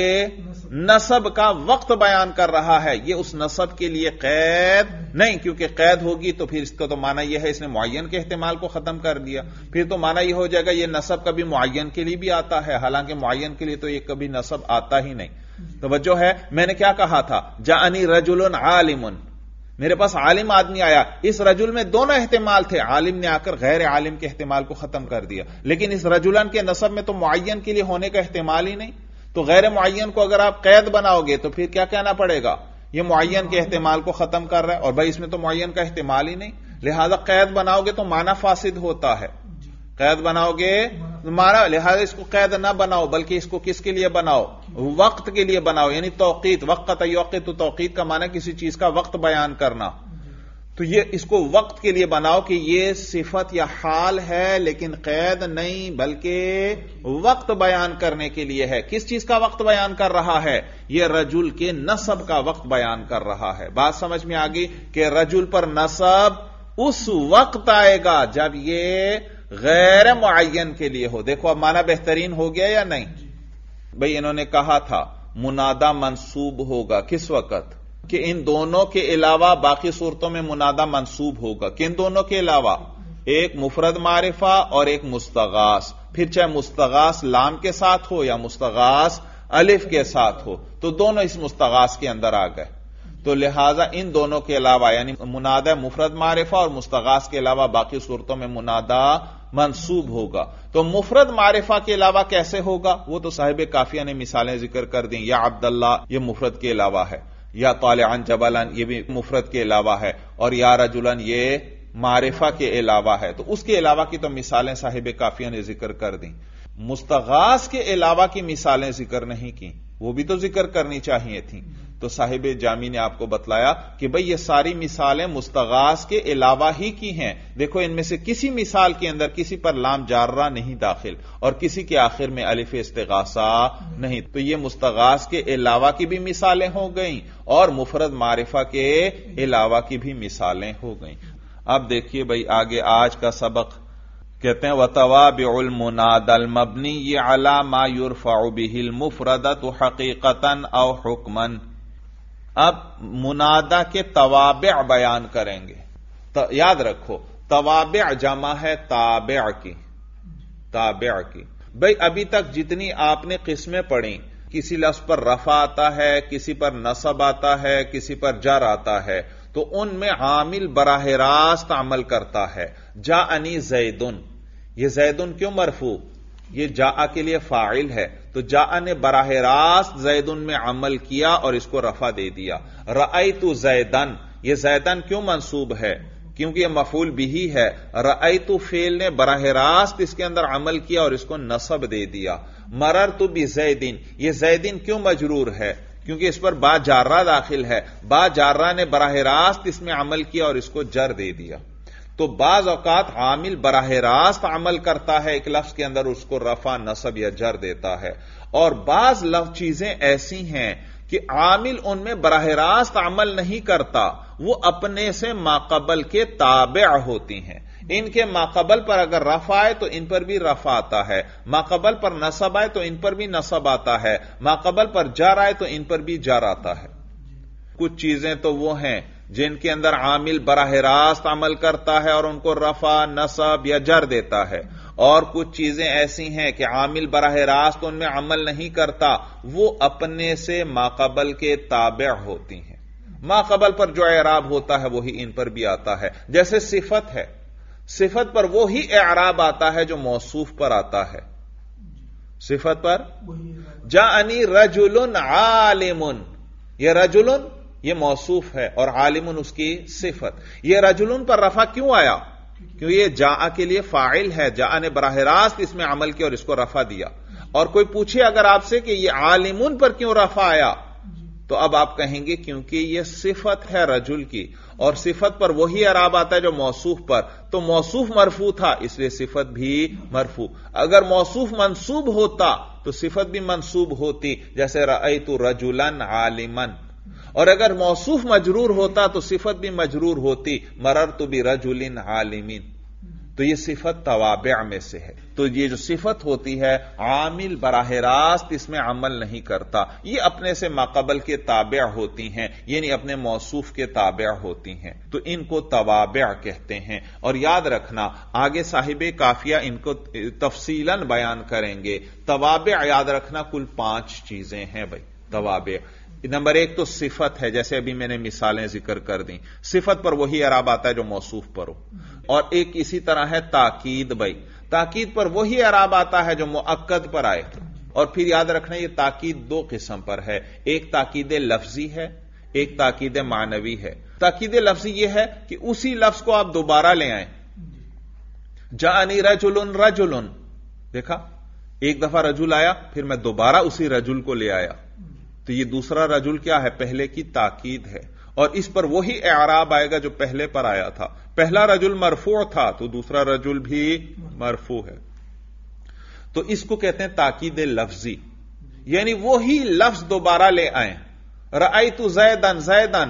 نسب کا وقت بیان کر رہا ہے. یہ اس نسب کے لیے قید نہیں, کیونکہ قید ہوگی تو پھر اس کا تو معنی یہ ہے اس نے معین کے احتمال کو ختم کر دیا. پھر تو معنی یہ ہو جائے گا یہ نسب کبھی معین کے لیے بھی آتا ہے, حالانکہ معین کے لیے تو یہ کبھی نسب آتا ہی نہیں. توجہ ہے, میں نے کیا کہا تھا؟ جاءنی رجل عالم, میرے پاس عالم آدمی آیا. اس رجل میں دونوں احتمال تھے, عالم نے آ کر غیر عالم کے احتمال کو ختم کر دیا, لیکن اس رجلن کے نسب میں تو معین کے لیے ہونے کا احتمال ہی نہیں. تو غیر معین کو اگر آپ قید بناؤ گے تو پھر کیا کہنا پڑے گا؟ یہ معین کے احتمال کو ختم کر رہا ہے, اور بھائی اس میں تو معین کا احتمال ہی نہیں, لہذا قید بناؤ گے تو معنی فاسد ہوتا ہے. قید بناؤ گے معنی, لہذا اس کو قید نہ بناؤ بلکہ اس کو کس کے لیے بناؤ؟ وقت کے لیے بناؤ, یعنی توقیت. وقت یوقت, تو توقیت کا معنی کسی چیز کا وقت بیان کرنا. تو یہ اس کو وقت کے لیے بناؤ کہ یہ صفت یا حال ہے, لیکن قید نہیں بلکہ وقت بیان کرنے کے لیے ہے. کس چیز کا وقت بیان کر رہا ہے؟ یہ رجل کے نسب کا وقت بیان کر رہا ہے. بات سمجھ میں آ گئی کہ رجل پر نسب اس وقت آئے گا جب یہ غیر معین کے لیے ہو. دیکھو اب معنی بہترین ہو گیا یا نہیں بھئی؟ انہوں نے کہا تھا منادا منصوب ہوگا کس وقت؟ کہ ان دونوں کے علاوہ باقی صورتوں میں منادا منصوب ہوگا. کن دونوں کے علاوہ؟ ایک مفرد معرفہ اور ایک مستغاث. پھر چاہے مستغاث لام کے ساتھ ہو یا مستغاث الف کے ساتھ ہو, تو دونوں اس مستغاث کے اندر آ گئے. تو لہذا ان دونوں کے علاوہ یعنی منادا مفرد معرفہ اور مستغاث کے علاوہ باقی صورتوں میں منادا منصوب ہوگا. تو مفرد معرفہ کے علاوہ کیسے ہوگا؟ وہ تو صاحب کافیہ نے مثالیں ذکر کر دیں. یا عبداللہ یہ مفرد کے علاوہ ہے, یا طالعن جبلن یہ بھی مفرد کے علاوہ ہے, اور یا رجلن یہ معرفہ کے علاوہ ہے. تو اس کے علاوہ کی تو مثالیں صاحب کافیہ نے ذکر کر دیں. مستغاث کے علاوہ کی مثالیں ذکر نہیں کی, وہ بھی تو ذکر کرنی چاہیے تھیں. تو صاحب جامی نے آپ کو بتلایا کہ بھئی یہ ساری مثالیں مستغاث کے علاوہ ہی کی ہیں. دیکھو ان میں سے کسی مثال کے اندر کسی پر لام جارہ نہیں داخل اور کسی کے آخر میں الف استغاثہ نہیں. تو یہ مستغاث کے علاوہ کی بھی مثالیں ہو گئیں اور مفرد معرفہ کے علاوہ کی بھی مثالیں ہو گئیں. اب دیکھیے بھئی آگے آج کا سبق کہتے ہیں وَتَوَابِعُ الْمُنَادَى الْمَبْنِيِّ عَلَى مَا يُرْفَعُ بِهِ الْمُفْرَدَةُ حَقِيقَةً أَوْ حُكْمًا. اب منادا کے توابع بیان کریں گے. یاد رکھو توابع جمع ہے تابع کی. تابع کی بھئی ابھی تک جتنی آپ نے قسمیں پڑھی, کسی لفظ پر رفع آتا ہے, کسی پر نصب آتا ہے, کسی پر جر آتا ہے, تو ان میں عامل براہ راست عمل کرتا ہے. جاءنی زیدن, یہ زیدن کیوں مرفوع؟ یہ جاء کے لیے فاعل ہے, تو جاء نے براہ راست زیدن میں عمل کیا اور اس کو رفع دے دیا. رأیت زیدن, یہ زیدن کیوں منصوب ہے؟ کیونکہ یہ مفعول بھی ہے. رأیت فعل نے براہ راست اس کے اندر عمل کیا اور اس کو نصب دے دیا. مررت بزیدن، یہ زیدن کیوں مجرور ہے؟ کیونکہ اس پر با جارہ داخل ہے. با جارہ نے براہ راست اس میں عمل کیا اور اس کو جر دے دیا. تو بعض اوقات عامل براہ راست عمل کرتا ہے ایک لفظ کے اندر، اس کو رفع نصب یا جر دیتا ہے. اور بعض چیزیں ایسی ہیں کہ عامل ان میں براہ راست عمل نہیں کرتا، وہ اپنے سے ماقبل کے تابع ہوتی ہیں. ان کے ماقبل پر اگر رفع آئے تو ان پر بھی رفع آتا ہے، ماقبل پر نصب آئے تو ان پر بھی نصب آتا ہے، ماقبل پر جر آئے تو ان پر بھی جر آتا ہے. کچھ چیزیں تو وہ ہیں جن کے اندر عامل براہ راست عمل کرتا ہے اور ان کو رفع نصب یا جر دیتا ہے، اور کچھ چیزیں ایسی ہیں کہ عامل براہ راست ان میں عمل نہیں کرتا، وہ اپنے سے ماقبل کے تابع ہوتی ہیں. ماقبل پر جو اعراب ہوتا ہے وہی ان پر بھی آتا ہے. جیسے صفت ہے، صفت پر وہی اعراب آتا ہے جو موصوف پر آتا ہے. صفت پر جاءنی رجل عالم، یہ رجل یہ موصوف ہے اور عالم اس کی صفت. یہ رجل پر رفع کیوں آیا؟ کیونکہ یہ جاء کے لیے فاعل ہے، جاء نے براہ راست اس میں عمل کیا اور اس کو رفع دیا. اور کوئی پوچھے اگر آپ سے کہ یہ عالمون پر کیوں رفع آیا، تو اب آپ کہیں گے کیونکہ یہ صفت ہے رجل کی، اور صفت پر وہی اعراب آتا ہے جو موصوف پر. تو موصوف مرفوع تھا اس لیے صفت بھی مرفوع. اگر موصوف منصوب ہوتا تو صفت بھی منصوب ہوتی، جیسے رأیت رجلا عالما. اور اگر موصوف مجرور ہوتا تو صفت بھی مجرور ہوتی، مررت برجل عالم. تو یہ صفت توابع میں سے ہے. تو یہ جو صفت ہوتی ہے عامل براہ راست اس میں عمل نہیں کرتا، یہ اپنے سے ماقبل کے تابع ہوتی ہیں، یعنی اپنے موصوف کے تابع ہوتی ہیں. تو ان کو توابع کہتے ہیں. اور یاد رکھنا آگے صاحب قافیہ ان کو تفصیلاً بیان کریں گے. توابع یاد رکھنا کل 5 چیزیں ہیں بھائی. توابع نمبر 1 تو صفت ہے، جیسے ابھی میں نے مثالیں ذکر کر دیں. صفت پر وہی اعراب آتا ہے جو موصوف پر ہو. اور ایک اسی طرح ہے تاکید بھائی. تاکید پر وہی اعراب آتا ہے جو مؤکد پر آئے. اور پھر یاد رکھنا یہ تاکید 2 قسم پر ہے، ایک تاکید لفظی ہے، ایک تاکید معنوی ہے. تاکید لفظی یہ ہے کہ اسی لفظ کو آپ دوبارہ لے آئیں. جاءنی رجل رجل، دیکھا ایک دفعہ رجل آیا، پھر میں دوبارہ اسی رجل کو لے آیا. تو یہ دوسرا رجل کیا ہے؟ پہلے کی تاکید ہے، اور اس پر وہی اعراب آئے گا جو پہلے پر آیا تھا. پہلا رجل مرفوع تھا تو دوسرا رجل بھی مرفوع ہے. تو اس کو کہتے ہیں تاکید لفظی، یعنی وہی لفظ دوبارہ لے آئیں. رأیت زیدن زیدن،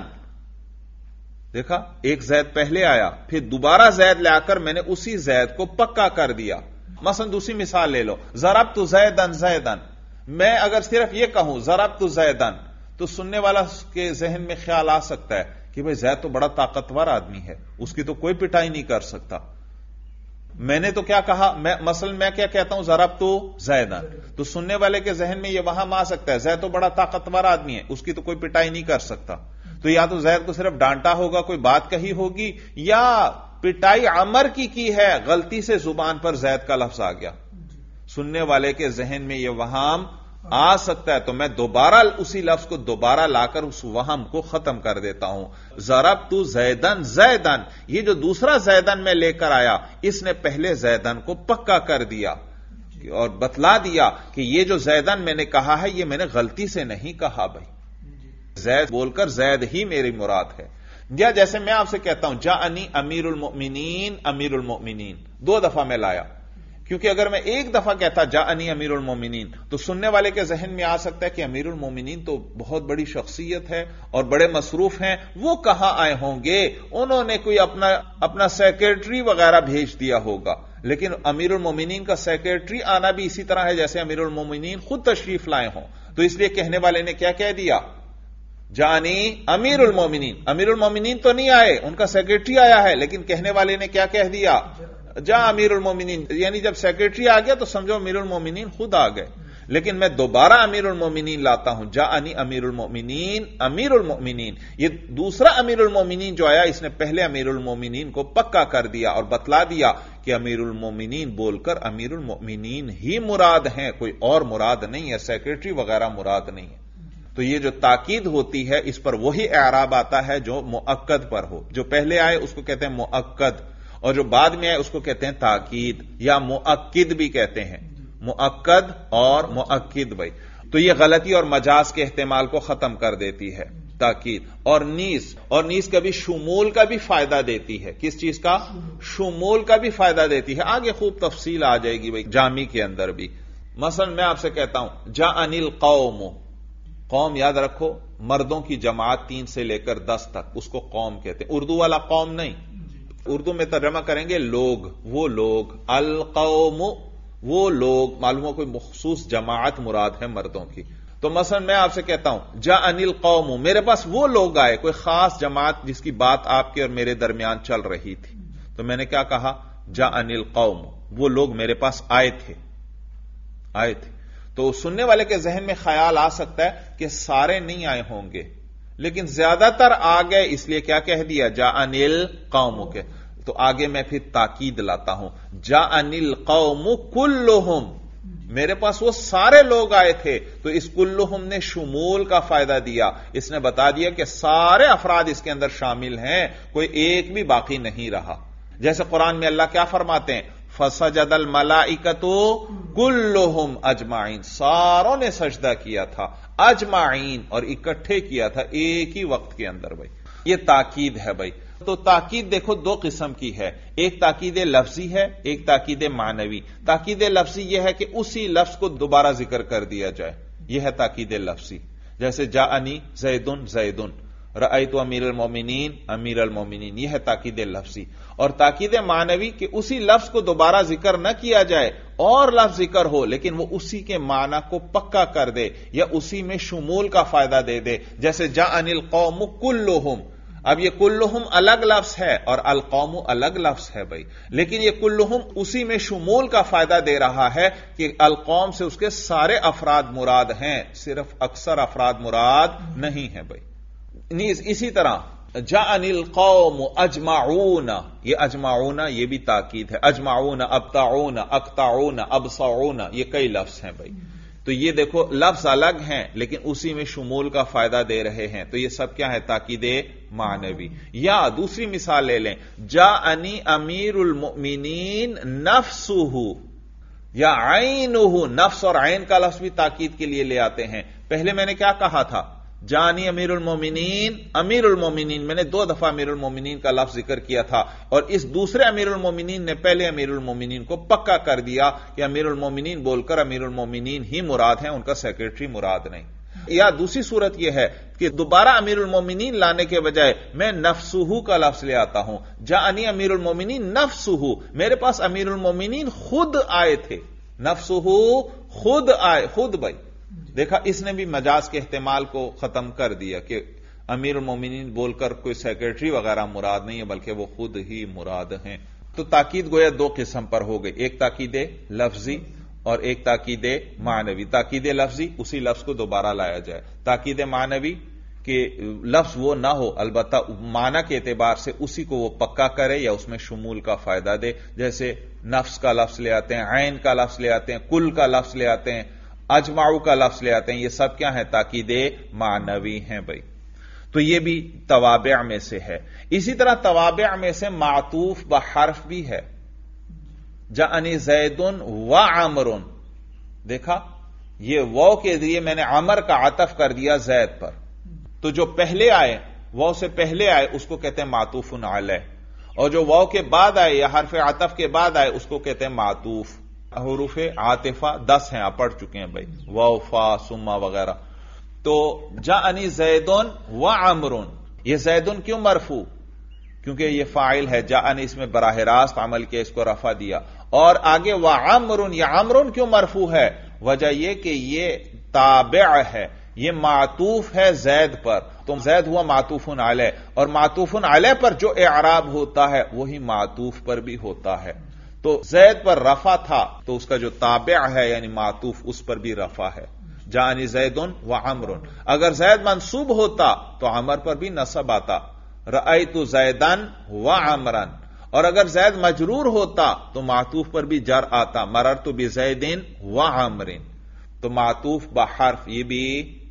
دیکھا ایک زید پہلے آیا، پھر دوبارہ زید لے آ کر میں نے اسی زید کو پکا کر دیا. مثلا دوسری مثال لے لو، ضربت زیدن زیدن. میں اگر صرف یہ کہوں ضربت زیدن تو سننے والا کے ذہن میں خیال آ سکتا ہے کہ بھئی زید تو بڑا طاقتور آدمی ہے، اس کی تو کوئی پٹائی نہیں کر سکتا. میں نے تو کیا کہا، مثلا میں کیا کہتا ہوں ضربت زیدن، تو سننے والے کے ذہن میں یہ وہاں آ سکتا ہے زید تو بڑا طاقتور آدمی ہے، اس کی تو کوئی پٹائی نہیں کر سکتا. تو یا تو زید کو صرف ڈانٹا ہوگا، کوئی بات کہی ہوگی، یا پٹائی عمر کی ہے، غلطی سے زبان پر زید کا لفظ آ گیا. سننے والے کے ذہن میں یہ وہم آ سکتا ہے، تو میں دوبارہ اسی لفظ کو دوبارہ لا کر اس وہم کو ختم کر دیتا ہوں. ضربت زیدن زیدن، یہ جو دوسرا زیدن میں لے کر آیا اس نے پہلے زیدن کو پکا کر دیا اور بتلا دیا کہ یہ جو زیدن میں نے کہا ہے یہ میں نے غلطی سے نہیں کہا بھائی، زید بول کر زید ہی میری مراد ہے. یا جیسے میں آپ سے کہتا ہوں جاءنی امیر المؤمنین امیر المؤمنین، 2 دفعہ میں لایا، کیونکہ اگر میں ایک دفعہ کہتا جاءنی امیر المومنین تو سننے والے کے ذہن میں آ سکتا ہے کہ امیر المومنین تو بہت بڑی شخصیت ہے اور بڑے مصروف ہیں، وہ کہاں آئے ہوں گے، انہوں نے کوئی اپنا سیکرٹری وغیرہ بھیج دیا ہوگا. لیکن امیر المومنین کا سیکرٹری آنا بھی اسی طرح ہے جیسے امیر المومنین خود تشریف لائے ہوں. تو اس لیے کہنے والے نے کیا کہہ دیا، جانی امیر المومنین. امیر المومنین تو نہیں آئے، ان کا سیکرٹری آیا ہے، لیکن کہنے والے نے کیا کہہ دیا، جا امیر المومنین. یعنی جب سیکرٹری آ گیا تو سمجھو امیر المومنین خود آ گئے. لیکن میں دوبارہ امیر المومنین لاتا ہوں، جاءنی امیر المومنین امیر المومنین. یہ دوسرا امیر المومنین جو آیا اس نے پہلے امیر المومنین کو پکا کر دیا اور بتلا دیا کہ امیر المومنین بول کر امیر المومنین ہی مراد ہیں، کوئی اور مراد نہیں ہے، سیکرٹری وغیرہ مراد نہیں ہے. تو یہ جو تاکید ہوتی ہے اس پر وہی اعراب آتا ہے جو مؤکد پر ہو. جو پہلے آئے اس کو کہتے ہیں مؤکد، اور جو بعد میں آئے اس کو کہتے ہیں تاکید یا مؤکد بھی کہتے ہیں. مؤکد اور مؤکد بھائی. تو یہ غلطی اور مجاز کے احتمال کو ختم کر دیتی ہے تاکید. اور نیز کبھی شمول کا بھی فائدہ دیتی ہے. کس چیز کا؟ شمول کا بھی فائدہ دیتی ہے. آگے خوب تفصیل آ جائے گی بھائی جامی کے اندر بھی. مثلا میں آپ سے کہتا ہوں جاءنی القوم، قوم یاد رکھو مردوں کی جماعت 3 سے لے کر 10 تک، اس کو قوم کہتے ہیں. اردو والا قوم نہیں، اردو میں ترجمہ کریں گے لوگ، وہ لوگ. القوم وہ لوگ، معلوم ہو کوئی مخصوص جماعت مراد ہے مردوں کی. تو مثلا میں آپ سے کہتا ہوں جاءنی القوم، میرے پاس وہ لوگ آئے، کوئی خاص جماعت جس کی بات آپ کے اور میرے درمیان چل رہی تھی. تو میں نے کیا کہا؟ جاءنی القوم، وہ لوگ میرے پاس آئے تھے. تو سننے والے کے ذہن میں خیال آ سکتا ہے کہ سارے نہیں آئے ہوں گے، لیکن زیادہ تر آ گئے، اس لیے کیا کہہ دیا؟ جاءنی القوم کے. تو آگے میں پھر تاکید لاتا ہوں جاءنی القوم کلہم، میرے پاس وہ سارے لوگ آئے تھے. تو اس کلہم نے شمول کا فائدہ دیا، اس نے بتا دیا کہ سارے افراد اس کے اندر شامل ہیں، کوئی ایک بھی باقی نہیں رہا. جیسے قرآن میں اللہ کیا فرماتے ہیں؟ فسجد الملائکۃ کلہم اجمعین، ساروں نے سجدہ کیا تھا، اجمعین، اور اکٹھے کیا تھا ایک ہی وقت کے اندر. بھائی یہ تاکید ہے بھائی. تو تاکید دیکھو 2 قسم کی ہے، ایک تاکید لفظی ہے، ایک تاکید معنوی. تاکید لفظی یہ ہے کہ اسی لفظ کو دوبارہ ذکر کر دیا جائے، یہ ہے تاکید لفظی. جیسے جاءنی زیدن زیدن، رأیت امیر المومنین، یہ ہے تاکید لفظی. اور تاکید معنوی کہ اسی لفظ کو دوبارہ ذکر نہ کیا جائے، اور لفظ ذکر ہو لیکن وہ اسی کے معنی کو پکا کر دے یا اسی میں شمول کا فائدہ دے دے. جیسے جاءنی القوم کلہم، اب یہ کلہم الگ لفظ ہے اور القوم الگ لفظ ہے بھائی، لیکن یہ کلہم اسی میں شمول کا فائدہ دے رہا ہے کہ القوم سے اس کے سارے افراد مراد ہیں، صرف اکثر افراد مراد نہیں ہیں بھائی. نیز اسی طرح جاءنی القوم اجمعون، یہ اجمعون یہ بھی تاکید ہے. اجمعون، ابتعون، اقطعون، ابصعون، یہ کئی لفظ ہیں بھائی. تو یہ دیکھو لفظ الگ ہیں لیکن اسی میں شمول کا فائدہ دے رہے ہیں. تو یہ سب کیا ہے؟ تاکید معنوی. یا دوسری مثال لے لیں، جاءنی امیر المؤمنین نفسہ یا عینہ. نفس اور عین کا لفظ بھی تاکید کے لیے لے آتے ہیں. پہلے میں نے کیا کہا تھا؟ جانی امیر المومنین، میں نے 2 دفعہ امیر المومنین کا لفظ ذکر کیا تھا، اور اس دوسرے امیر المومنین نے پہلے امیر المومنین کو پکا کر دیا کہ امیر المومنین بول کر امیر المومنین ہی مراد ہیں، ان کا سیکرٹری مراد نہیں. یا دوسری صورت یہ ہے کہ دوبارہ امیر المومنین لانے کے بجائے میں نفسہ کا لفظ لے آتا ہوں. جاءنی امیر المومنین نفسہ، میرے پاس امیر المومنین خود آئے تھے. نفسہ خود آئے، خود بھائی. دیکھا اس نے بھی مجاز کے احتمال کو ختم کر دیا کہ امیر المومنین بول کر کوئی سیکرٹری وغیرہ مراد نہیں ہے بلکہ وہ خود ہی مراد ہیں. تو تاکید گویا 2 قسم پر ہو گئی، ایک تاکید لفظی اور ایک تاکید معنوی. تاکید لفظی اسی لفظ کو دوبارہ لایا جائے. تاکید معنوی کہ لفظ وہ نہ ہو البتہ معنی کے اعتبار سے اسی کو وہ پکا کرے یا اس میں شمول کا فائدہ دے. جیسے نفس کا لفظ لے آتے ہیں، عین کا لفظ لے آتے ہیں، کل کا لفظ لے آتے ہیں، اجمعو کا لفظ لے آتے ہیں. یہ سب کیا ہیں؟ تاکید معنوی ہیں بھائی. تو یہ بھی توابع میں سے ہے. اسی طرح توابع میں سے معطوف بحرف بھی ہے. جاءنی زید و عمر، دیکھا یہ واو کے ذریعے میں نے عمر کا عطف کر دیا زید پر. تو جو پہلے آئے، واو سے پہلے آئے، اس کو کہتے ہیں معطوف علیہ، اور جو واو کے بعد آئے یا حرف عطف کے بعد آئے اس کو کہتے ہیں معطوف. حروف عاطفہ 10 ہیں، آپ پڑھ چکے ہیں بھائی، واو، فا، ثم وغیرہ. تو جاءنی زیدن و عمرن، یہ زیدن کیوں مرفوع؟ کیونکہ یہ فاعل ہے. جاءنی اس میں براہ راست عمل کیا، اس کو رفع دیا. اور آگے و عمرن، یہ عمرن کیوں مرفوع ہے؟ وجہ یہ کہ یہ تابع ہے، یہ معطوف ہے زید پر. تو زید ہوا معطوف علیہ، اور معطوف علیہ پر جو اعراب ہوتا ہے وہی معطوف پر بھی ہوتا ہے. تو زید پر رفع تھا تو اس کا جو تابع ہے یعنی معطوف اس پر بھی رفع ہے. جاءنی زیدن و عمرن. اگر زید منصوب ہوتا تو عمر پر بھی نصب آتا، رأیت زیدن و عمرن. اور اگر زید مجرور ہوتا تو معطوف پر بھی جر آتا، مررت بزید و عمر. تو معطوف بحرف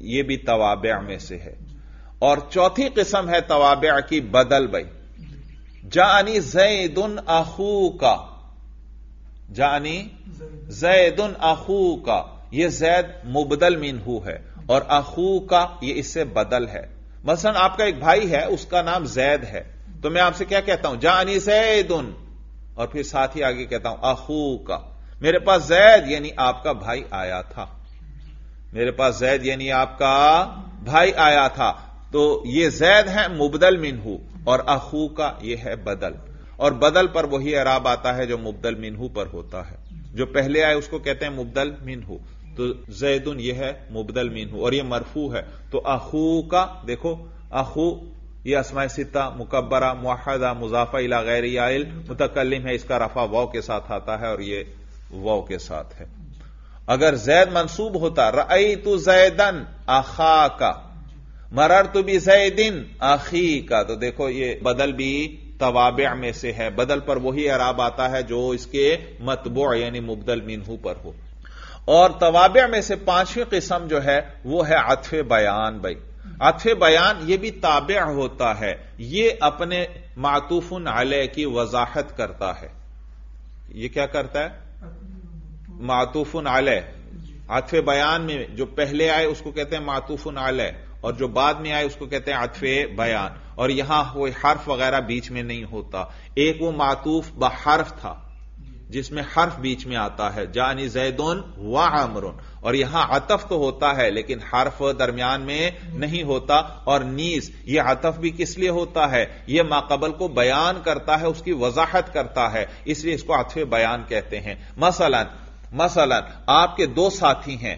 یہ بھی توابع میں سے ہے. اور چوتھی قسم ہے توابع کی بدل بھائی. جاءنی زید اخوک، جاءنی زید اخوک، یہ زید مبدل منہ ہے اور اخوک یہ اس سے بدل ہے. مثلا آپ کا ایک بھائی ہے، اس کا نام زید ہے، تو میں آپ سے کیا کہتا ہوں؟ جاءنی زید، اور پھر ساتھ ہی آگے کہتا ہوں اخوک. میرے پاس زید یعنی آپ کا بھائی آیا تھا، میرے پاس زید یعنی آپ کا بھائی آیا تھا. تو یہ زید ہے مبدل منہ اور اخوک یہ ہے بدل. اور بدل پر وہی اعراب آتا ہے جو مبدل منہ پر ہوتا ہے. جو پہلے آئے اس کو کہتے ہیں مبدل منہ. تو زیدن یہ ہے مبدل منہ اور یہ مرفوع ہے. تو اخو کا دیکھو، اخو یہ اسماء ستہ مکبرہ موحدہ مضافہ الی غیر عائل متکلم ہے، اس کا رفع واو کے ساتھ آتا ہے اور یہ واو کے ساتھ ہے. اگر زید منصوب ہوتا رأیت زیدن اخاک، مررت بزیدن اخیک، تو دیکھو یہ بدل بھی توابع میں سے ہے. بدل پر وہی اعراب آتا ہے جو اس کے متبوع یعنی مبدل منہ پر ہو. اور توابع میں سے پانچویں قسم جو ہے وہ ہے عطف بیان. بھائی عطف بیان یہ بھی تابع ہوتا ہے، یہ اپنے معطوف علیہ کی وضاحت کرتا ہے. یہ کیا کرتا ہے؟ معطوف علیہ. عطف بیان میں جو پہلے آئے اس کو کہتے ہیں معطوف علیہ، اور جو بعد میں آئے اس کو کہتے ہیں عطف بیان. اور یہاں کوئی حرف وغیرہ بیچ میں نہیں ہوتا. ایک وہ معطوف بحرف تھا جس میں حرف بیچ میں آتا ہے، جانی زیدن و عمرن، اور یہاں عطف تو ہوتا ہے لیکن حرف درمیان میں نہیں ہوتا. اور نیز یہ عطف بھی کس لیے ہوتا ہے؟ یہ ماقبل کو بیان کرتا ہے، اس کی وضاحت کرتا ہے، اس لیے اس کو عطف بیان کہتے ہیں. مثلا آپ کے دو ساتھی ہیں،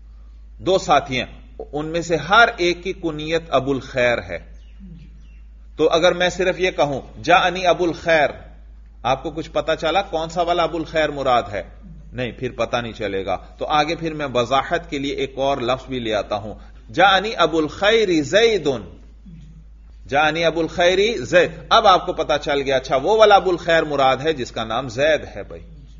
ان میں سے ہر ایک کی کنیت ابو الخیر ہے. تو اگر میں صرف یہ کہوں جاءنی ابو الخیر، آپ کو کچھ پتا چلا کون سا والا ابو الخیر مراد ہے؟ نہیں، پھر پتا نہیں چلے گا. تو آگے پھر میں وضاحت کے لیے ایک اور لفظ بھی لے آتا ہوں، جاءنی ابو الخیر زید، جاءنی ابو الخیر زید. اب آپ کو پتا چل گیا اچھا وہ والا ابو الخیر مراد ہے جس کا نام زید ہے. بھائی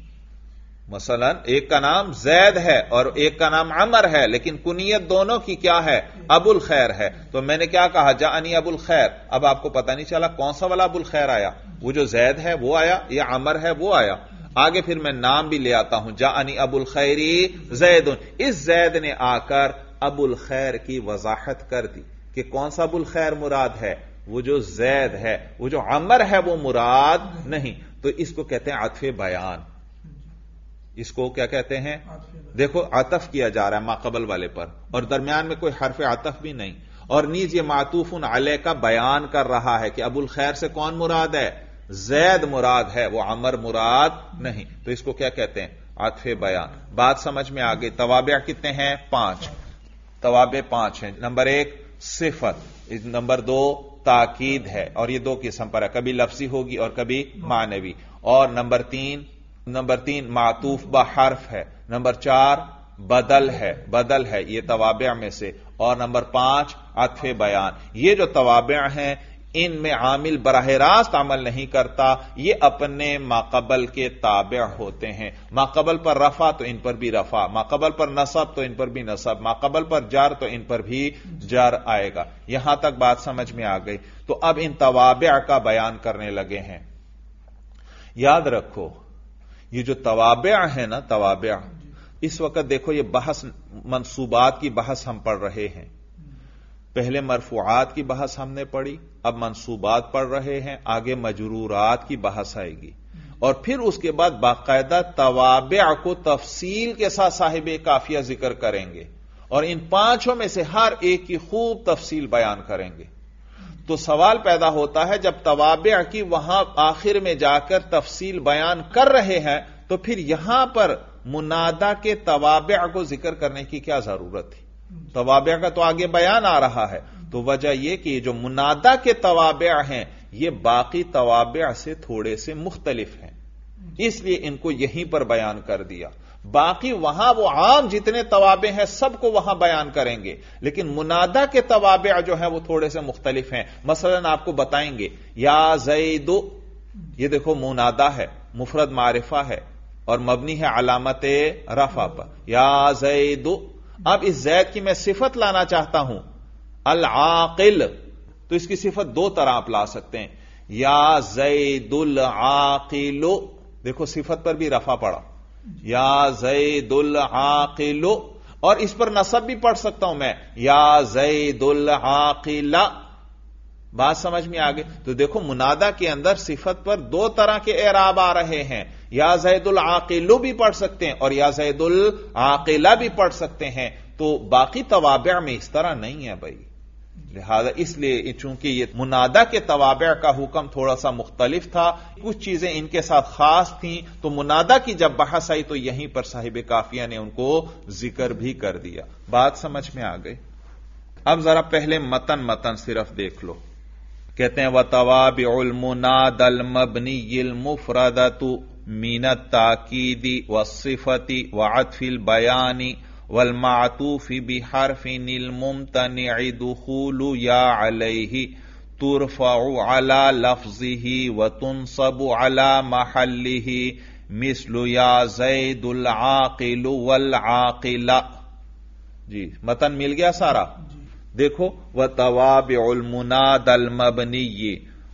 مثلا ایک کا نام زید ہے اور ایک کا نام عمر ہے، لیکن کنیت دونوں کی کیا ہے؟ ابو الخیر ہے. تو میں نے کیا کہا؟ جاءنی ابو الخیر. اب آپ کو پتہ نہیں چلا کون سا والا ابو الخیر آیا؟ وہ جو زید ہے وہ آیا یا عمر ہے وہ آیا؟ آگے پھر میں نام بھی لے آتا ہوں، جاءنی ابو الخیر زید. اس زید نے آ کر ابو الخیر کی وضاحت کر دی کہ کون سا ابو الخیر مراد ہے، وہ جو زید ہے. وہ جو عمر ہے وہ مراد نہیں. تو اس کو کہتے ہیں عطف بیان. اس کو کیا کہتے ہیں؟ دیکھو عطف کیا جا رہا ہے ماقبل والے پر اور درمیان میں کوئی حرف عطف بھی نہیں، اور نیز یہ معطوف علیہ کا بیان کر رہا ہے کہ ابو الخیر سے کون مراد ہے؟ زید مراد ہے، وہ عمر مراد نہیں. تو اس کو کیا کہتے ہیں؟ عطف بیان. بات سمجھ میں آگئی. توابع کتنے ہیں؟ 5. توابع 5 ہیں. نمبر 1 صفت، نمبر 2 تاکید ہے اور یہ 2 قسم پر ہے، کبھی لفظی ہوگی اور کبھی معنوی. اور نمبر 3 معطوف بحرف ہے. نمبر 4 بدل ہے یہ توابع میں سے. اور نمبر 5 عطف بیان. یہ جو توابع ہیں ان میں عامل براہ راست عمل نہیں کرتا، یہ اپنے ماقبل کے تابع ہوتے ہیں. ماقبل پر رفع تو ان پر بھی رفع، ماقبل پر نصب تو ان پر بھی نصب، ماقبل پر جر تو ان پر بھی جر آئے گا. یہاں تک بات سمجھ میں آ گئی. تو اب ان توابع کا بیان کرنے لگے ہیں. یاد رکھو یہ جو توابع ہے نا، توابع اس وقت دیکھو یہ بحث منصوبات کی بحث ہم پڑھ رہے ہیں. پہلے مرفوعات کی بحث ہم نے پڑھی، اب منصوبات پڑھ رہے ہیں، آگے مجرورات کی بحث آئے گی. اور پھر اس کے بعد باقاعدہ توابع کو تفصیل کے ساتھ صاحب قافیہ ذکر کریں گے اور ان 5 میں سے ہر ایک کی خوب تفصیل بیان کریں گے. تو سوال پیدا ہوتا ہے جب توابع کی وہاں آخر میں جا کر تفصیل بیان کر رہے ہیں تو پھر یہاں پر منادا کے توابع کو ذکر کرنے کی کیا ضرورت تھی؟ توابع کا تو آگے بیان آ رہا ہے. تو وجہ یہ کہ جو منادا کے توابع ہیں یہ باقی توابع سے تھوڑے سے مختلف ہیں، اس لیے ان کو یہیں پر بیان کر دیا. باقی وہاں وہ عام جتنے توابع ہیں سب کو وہاں بیان کریں گے، لیکن منادا کے توابع جو ہیں وہ تھوڑے سے مختلف ہیں. مثلا آپ کو بتائیں گے یا زید، یہ دیکھو منادا ہے، مفرد معرفہ ہے اور مبنی ہے علامت رفع پر. یا زید، اب اس زید کی میں صفت لانا چاہتا ہوں العاقل، تو اس کی صفت دو طرح آپ لا سکتے ہیں، یا زید العاقل، دیکھو صفت پر بھی رفع پڑا، یا زید العاقل، اور اس پر نصب بھی پڑھ سکتا ہوں میں، یا زید العاقل. بات سمجھ میں آگے؟ تو دیکھو منادا کے اندر صفت پر دو طرح کے اعراب آ رہے ہیں، یا زید العاقل بھی پڑھ سکتے ہیں اور یا زید العاقلہ بھی پڑھ سکتے ہیں. تو باقی توابع میں اس طرح نہیں ہے بھائی، لہذا اس لیے چونکہ یہ منادا کے توابع کا حکم تھوڑا سا مختلف تھا، کچھ چیزیں ان کے ساتھ خاص تھیں، تو منادا کی جب بحث آئی تو یہیں پر صاحب کافیہ نے ان کو ذکر بھی کر دیا. بات سمجھ میں آ گئی؟ اب ذرا پہلے متن صرف دیکھ لو. کہتے ہیں وَتَوَابِعُ الْمُنَادَ الْمَبْنِيِّ الْمُفْرَدَةُ مِنَ التَّأْكِيدِ وَالصِّفَةِ وَعَطْفِ الْبَيَانِ وَالْمَعْطُوفِ بِحَرْفٍ الْمُمْتَنِعِ دُخُولُ يَا عَلَيْهِ تُرْفَعُ عَلَى لَفْظِهِ وَتُنْصَبُ عَلَى مَحَلِّهِ مِثْلُ يَا زَيْدُ الْعَاقِلُ وَالْعَاقِلَ. جی متن مل گیا سارا؟ دیکھو وَتَوَابِعُ الْمُنَادَ الْمَبْنِيِّ،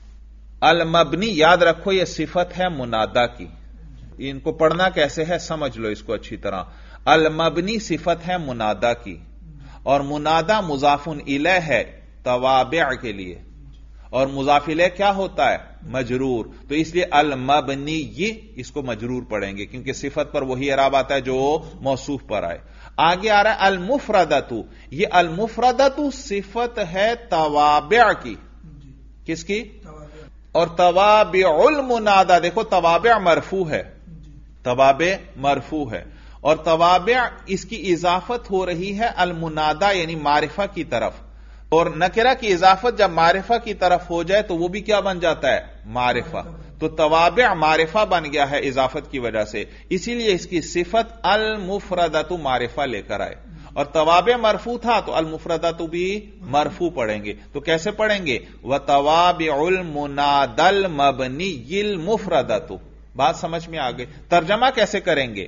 المبنی یاد رکھو یہ صفت ہے منادا کی، ان کو پڑھنا کیسے ہے سمجھ لو اس کو اچھی طرح. المبنی صفت ہے منادا کی، اور منادا مضاف الیہ ہے توابع کے لیے، اور مضاف الیہ کیا ہوتا ہے؟ مجرور. تو اس لیے المبنی اس کو مجرور پڑھیں گے کیونکہ صفت پر وہی اعراب آتا ہے جو موصوف پر آئے. آگے آ رہا ہے المفردۃ، یہ المفردۃ صفت ہے توابع کی. کس کی؟ اور توابع المنادا، دیکھو توابع مرفوع ہے، توابع مرفوع ہے، اور توابع اس کی اضافت ہو رہی ہے المنادا یعنی معرفہ کی طرف، اور نکرہ کی اضافت جب معرفہ کی طرف ہو جائے تو وہ بھی کیا بن جاتا ہے؟ معرفہ. تو توابع معرفہ بن گیا ہے اضافت کی وجہ سے، اسی لیے اس کی صفت المفردۃ معرفہ لے کر آئے. اور توابع مرفوع تھا تو المفردۃ بھی مرفوع پڑھیں گے. تو کیسے پڑھیں گے؟ وَتَوَابِعُ الْمُنَادَ الْمَبْنِيِّ الْمُفْرَدَةُ. بات سمجھ میں آ گئی؟ ترجمہ کیسے کریں گے؟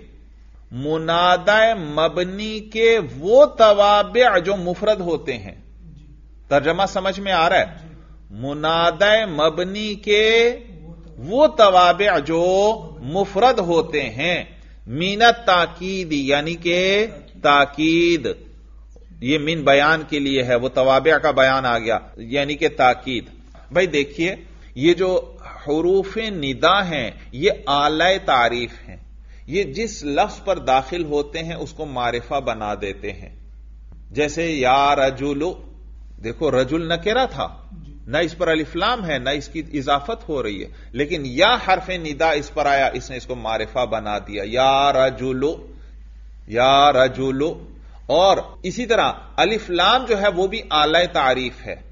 منادہ مبنی کے وہ توابع جو مفرد ہوتے ہیں. ترجمہ سمجھ میں آ رہا ہے؟ منادہ مبنی کے وہ توابع جو مفرد ہوتے ہیں، من التاکید یعنی کہ تاکید، یہ من بیان کے لیے ہے، وہ توابع کا بیان آ گیا یعنی کہ تاکید. بھائی دیکھیے یہ جو حروف ندا ہیں یہ اعلی تعریف ہیں، یہ جس لفظ پر داخل ہوتے ہیں اس کو معرفہ بنا دیتے ہیں. جیسے یا رجل، دیکھو رجل نکرہ تھا، نہ اس پر الف لام ہے نہ اس کی اضافت ہو رہی ہے، لیکن یا حرف ندا اس پر آیا، اس نے اس کو معرفہ بنا دیا، یا رجل، یا رجل. اور اسی طرح الف لام جو ہے وہ بھی اعلی تعریف ہے،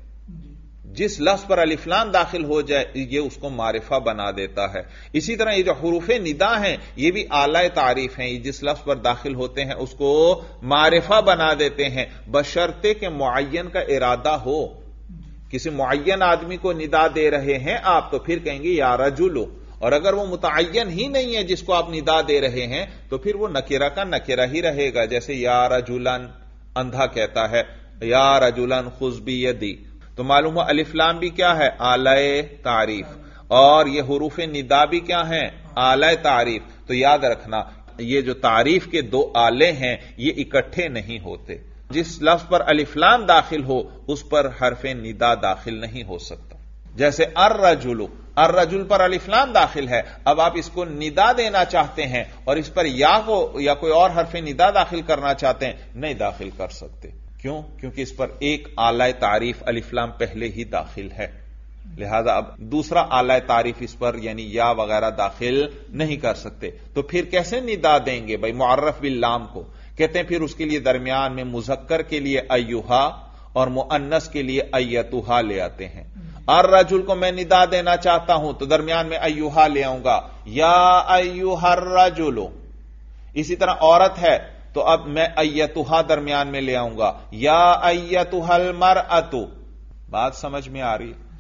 جس لفظ پر الف لام داخل ہو جائے یہ اس کو معرفہ بنا دیتا ہے. اسی طرح یہ جو حروف ندا ہیں یہ بھی اعلی تعریف ہیں، یہ جس لفظ پر داخل ہوتے ہیں اس کو معرفہ بنا دیتے ہیں، بشرطے کہ معین کا ارادہ ہو. کسی معین آدمی کو ندا دے رہے ہیں آپ تو پھر کہیں گے یا رجل، اور اگر وہ متعین ہی نہیں ہے جس کو آپ ندا دے رہے ہیں تو پھر وہ نکرہ کا نکرہ ہی رہے گا. جیسے یا رجلن اندھا کہتا ہے یا رجلن خذ بیدی، تو معلوم ہو الف لام بھی کیا ہے؟ اعلی تعریف، اور یہ حروف ندا بھی کیا ہیں؟ اعلی تعریف. تو یاد رکھنا یہ جو تعریف کے دو آلے ہیں یہ اکٹھے نہیں ہوتے، جس لفظ پر الف لام داخل ہو اس پر حرف ندا داخل نہیں ہو سکتا. جیسے الرجل، الرجل پر الف لام داخل ہے، اب آپ اس کو ندا دینا چاہتے ہیں اور اس پر یا کو یا کوئی اور حرف ندا داخل کرنا چاہتے ہیں، نہیں داخل کر سکتے. کیوں؟ کیونکہ اس پر ایک اعلی تعریف الف لام پہلے ہی داخل ہے، لہذا اب دوسرا اعلی تعریف اس پر یعنی یا وغیرہ داخل نہیں کر سکتے. تو پھر کیسے ندا دیں گے بھائی معرف باللام کو؟ کہتے ہیں پھر اس کے لیے درمیان میں مذکر کے لیے ایھا اور مؤنث کے لیے ایتھا لے آتے ہیں. الرجل کو میں ندا دینا چاہتا ہوں تو درمیان میں ایھا لے آؤں گا، یا ایھا الرجل. اسی طرح عورت ہے تو اب میں ایتھا درمیان میں لے آؤں گا، یا ایتھا المرأۃ. بات سمجھ میں آ رہی ہے؟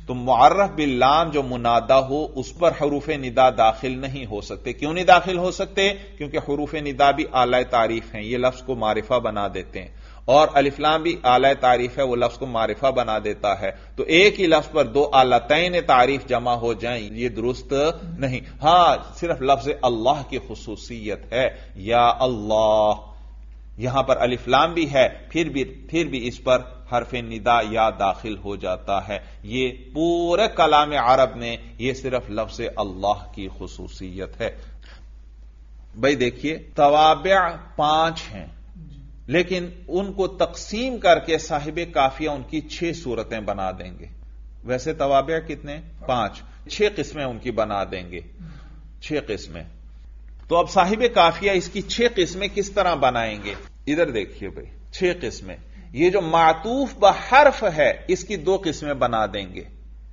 تو معرف باللام جو منادا ہو اس پر حروف ندا داخل نہیں ہو سکتے. کیوں نہیں داخل ہو سکتے؟ کیونکہ حروف ندا بھی اعلی تعریف ہیں، یہ لفظ کو معرفہ بنا دیتے ہیں، اور الف لام بھی اعلی تعریف ہے، وہ لفظ کو معرفہ بنا دیتا ہے. تو ایک ہی لفظ پر دو اعلیتین تعریف جمع ہو جائیں یہ درست نہیں. ہاں صرف لفظ اللہ کی خصوصیت ہے، یا اللہ، یہاں پر الف لام بھی ہے، پھر بھی اس پر حرف ندا یا داخل ہو جاتا ہے. یہ پورے کلام عرب میں یہ صرف لفظ اللہ کی خصوصیت ہے. بھائی دیکھیے توابع 5 ہیں، لیکن ان کو تقسیم کر کے صاحب قافیہ ان کی 6 صورتیں بنا دیں گے. ویسے توابع کتنے؟ 5، 6 قسمیں ان کی بنا دیں گے، 6 قسمیں. تو اب صاحب قافیہ اس کی 6 قسمیں کس طرح بنائیں گے؟ ادھر دیکھیے بھائی، 6 قسمیں. یہ جو معطوف بحرف ہے اس کی 2 قسمیں بنا دیں گے.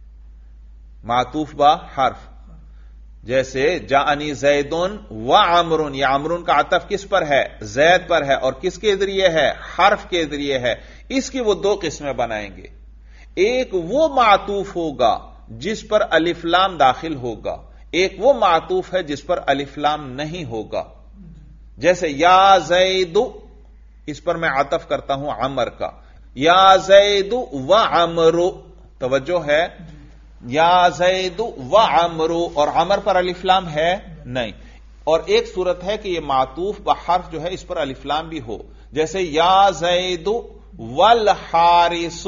معطوف بحرف جیسے جاءنی زیدن و عمرن، یہ عمرن کا عطف کس پر ہے؟ زید پر ہے، اور کس کے ذریعے ہے؟ حرف کے ذریعے ہے. اس کی وہ 2 قسمیں بنائیں گے. ایک وہ معطوف ہوگا جس پر الف لام داخل ہوگا، ایک وہ معطوف ہے جس پر الف لام نہیں ہوگا. جیسے یا زید، اس پر میں عطف کرتا ہوں عمر کا، یا زید و عمرو، توجہ ہے، یا زید و عمرو، اور عمر پر الف لام ہے نہیں. اور ایک صورت ہے کہ یہ معطوف بحرف جو ہے اس پر الف لام بھی ہو، جیسے یا زید والحارس،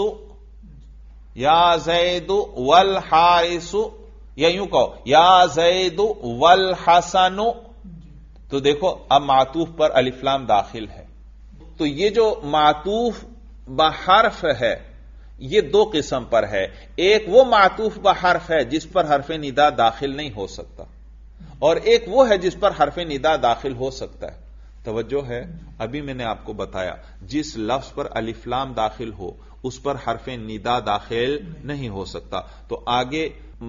یا زید والحارس، یا یوں کہو یا زید والحسن. تو دیکھو اب معطوف پر الف لام داخل ہے. تو یہ جو معطوف بحرف ہے یہ 2 قسم پر ہے. ایک وہ معطوف بحرف ہے جس پر حرف ندا داخل نہیں ہو سکتا، اور ایک وہ ہے جس پر حرف ندا داخل ہو سکتا ہے. توجہ ہے، ابھی میں نے آپ کو بتایا جس لفظ پر الف لام داخل ہو اس پر حرف ندا داخل نہیں ہو سکتا. تو آگے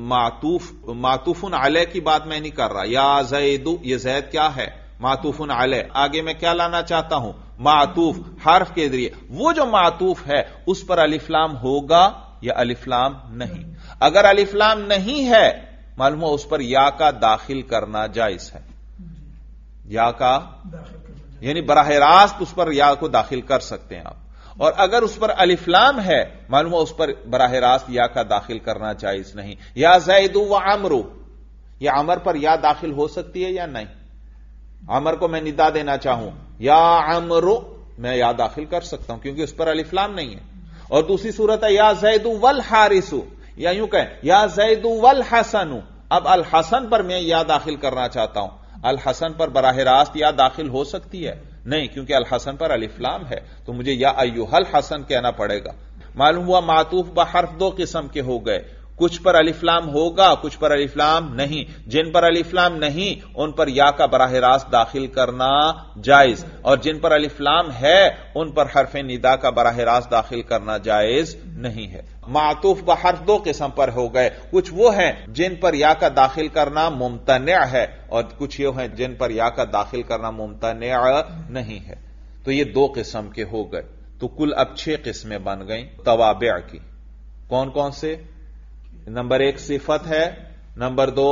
معطوف علیہ کی بات میں نہیں کر رہا. یا زید، یہ زید کیا ہے؟ معطوف علیہ. آگے میں کیا لانا چاہتا ہوں؟ معطوف حرف کے ذریعے. وہ جو معطوف ہے اس پر الف لام ہوگا یا الف لام نہیں. اگر الف لام نہیں ہے معلوم ہو اس پر یا کا داخل کرنا جائز ہے. یا کا یعنی براہ راست اس پر یا کو داخل کر سکتے ہیں آپ. اور اگر اس پر الف لام ہے معلوم ہو اس پر براہ راست یا کا داخل کرنا جائز نہیں. یا زید و عمرو، یہ عمر پر یا داخل ہو سکتی ہے یا نہیں؟ عمر کو میں ندا دینا چاہوں یا عمرو، میں یا داخل کر سکتا ہوں کیونکہ اس پر الف لام نہیں ہے. اور دوسری صورت ہے یا زید والحارس، یا یوں کہیں یا زید والحسن. اب الحسن پر میں یا داخل کرنا چاہتا ہوں، الحسن پر براہ راست یا داخل ہو سکتی ہے؟ نہیں، کیونکہ الحسن پر الف لام ہے، تو مجھے یا ایھا الحسن کہنا پڑے گا. معلوم ہوا معطوف بحرف 2 قسم کے ہو گئے، کچھ پر الف لام ہوگا، کچھ پر الف لام نہیں. جن پر الف لام نہیں ان پر یا کا براہ راست داخل کرنا جائز، اور جن پر الف لام ہے ان پر حرف ندا کا براہ راست داخل کرنا جائز نہیں ہے. معطوف بحرف 2 قسم پر ہو گئے، کچھ وہ ہیں جن پر یا کا داخل کرنا ممتنع ہے، اور کچھ یہ ہیں جن پر یا کا داخل کرنا ممتنع نہیں ہے. تو یہ 2 قسم کے ہو گئے. تو کل اب 6 قسمیں بن گئیں توابع کی. کون کون سے؟ نمبر 1 صفت ہے، نمبر 2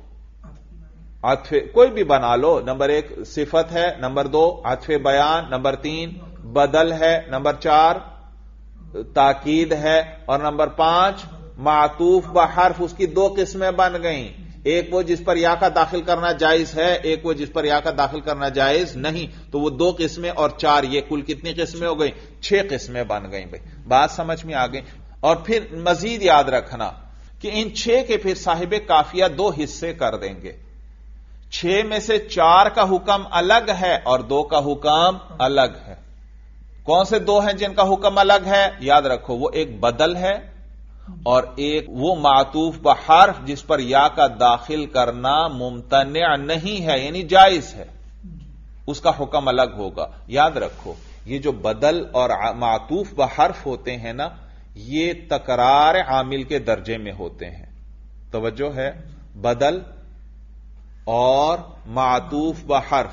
عطف، کوئی بھی بنا لو. نمبر 1 صفت ہے، نمبر 2 عطف بیان، نمبر 3 بدل ہے، نمبر 4 تاکید ہے، اور نمبر 5 معطوف بحرف. اس کی 2 قسمیں بن گئیں، ایک وہ جس پر یا کا داخل کرنا جائز ہے، ایک وہ جس پر یا کا داخل کرنا جائز نہیں. تو وہ 2 قسمیں اور 4، یہ کل کتنی قسمیں ہو گئیں؟ 6 قسمیں بن گئیں. بھائی بات سمجھ میں آ گئی. اور پھر مزید یاد رکھنا کہ ان 6 کے پھر صاحب قافیہ 2 حصے کر دیں گے. 6 میں سے 4 کا حکم الگ ہے اور 2 کا حکم الگ ہے. کون سے 2 ہیں جن کا حکم الگ ہے؟ یاد رکھو، وہ ایک بدل ہے اور ایک وہ معطوف بحرف جس پر یا کا داخل کرنا ممتنع نہیں ہے، یعنی جائز ہے، اس کا حکم الگ ہوگا. یاد رکھو یہ جو بدل اور معطوف بحرف ہوتے ہیں نا، یہ تکرار عامل کے درجے میں ہوتے ہیں. توجہ ہے، بدل اور معطوف بحرف،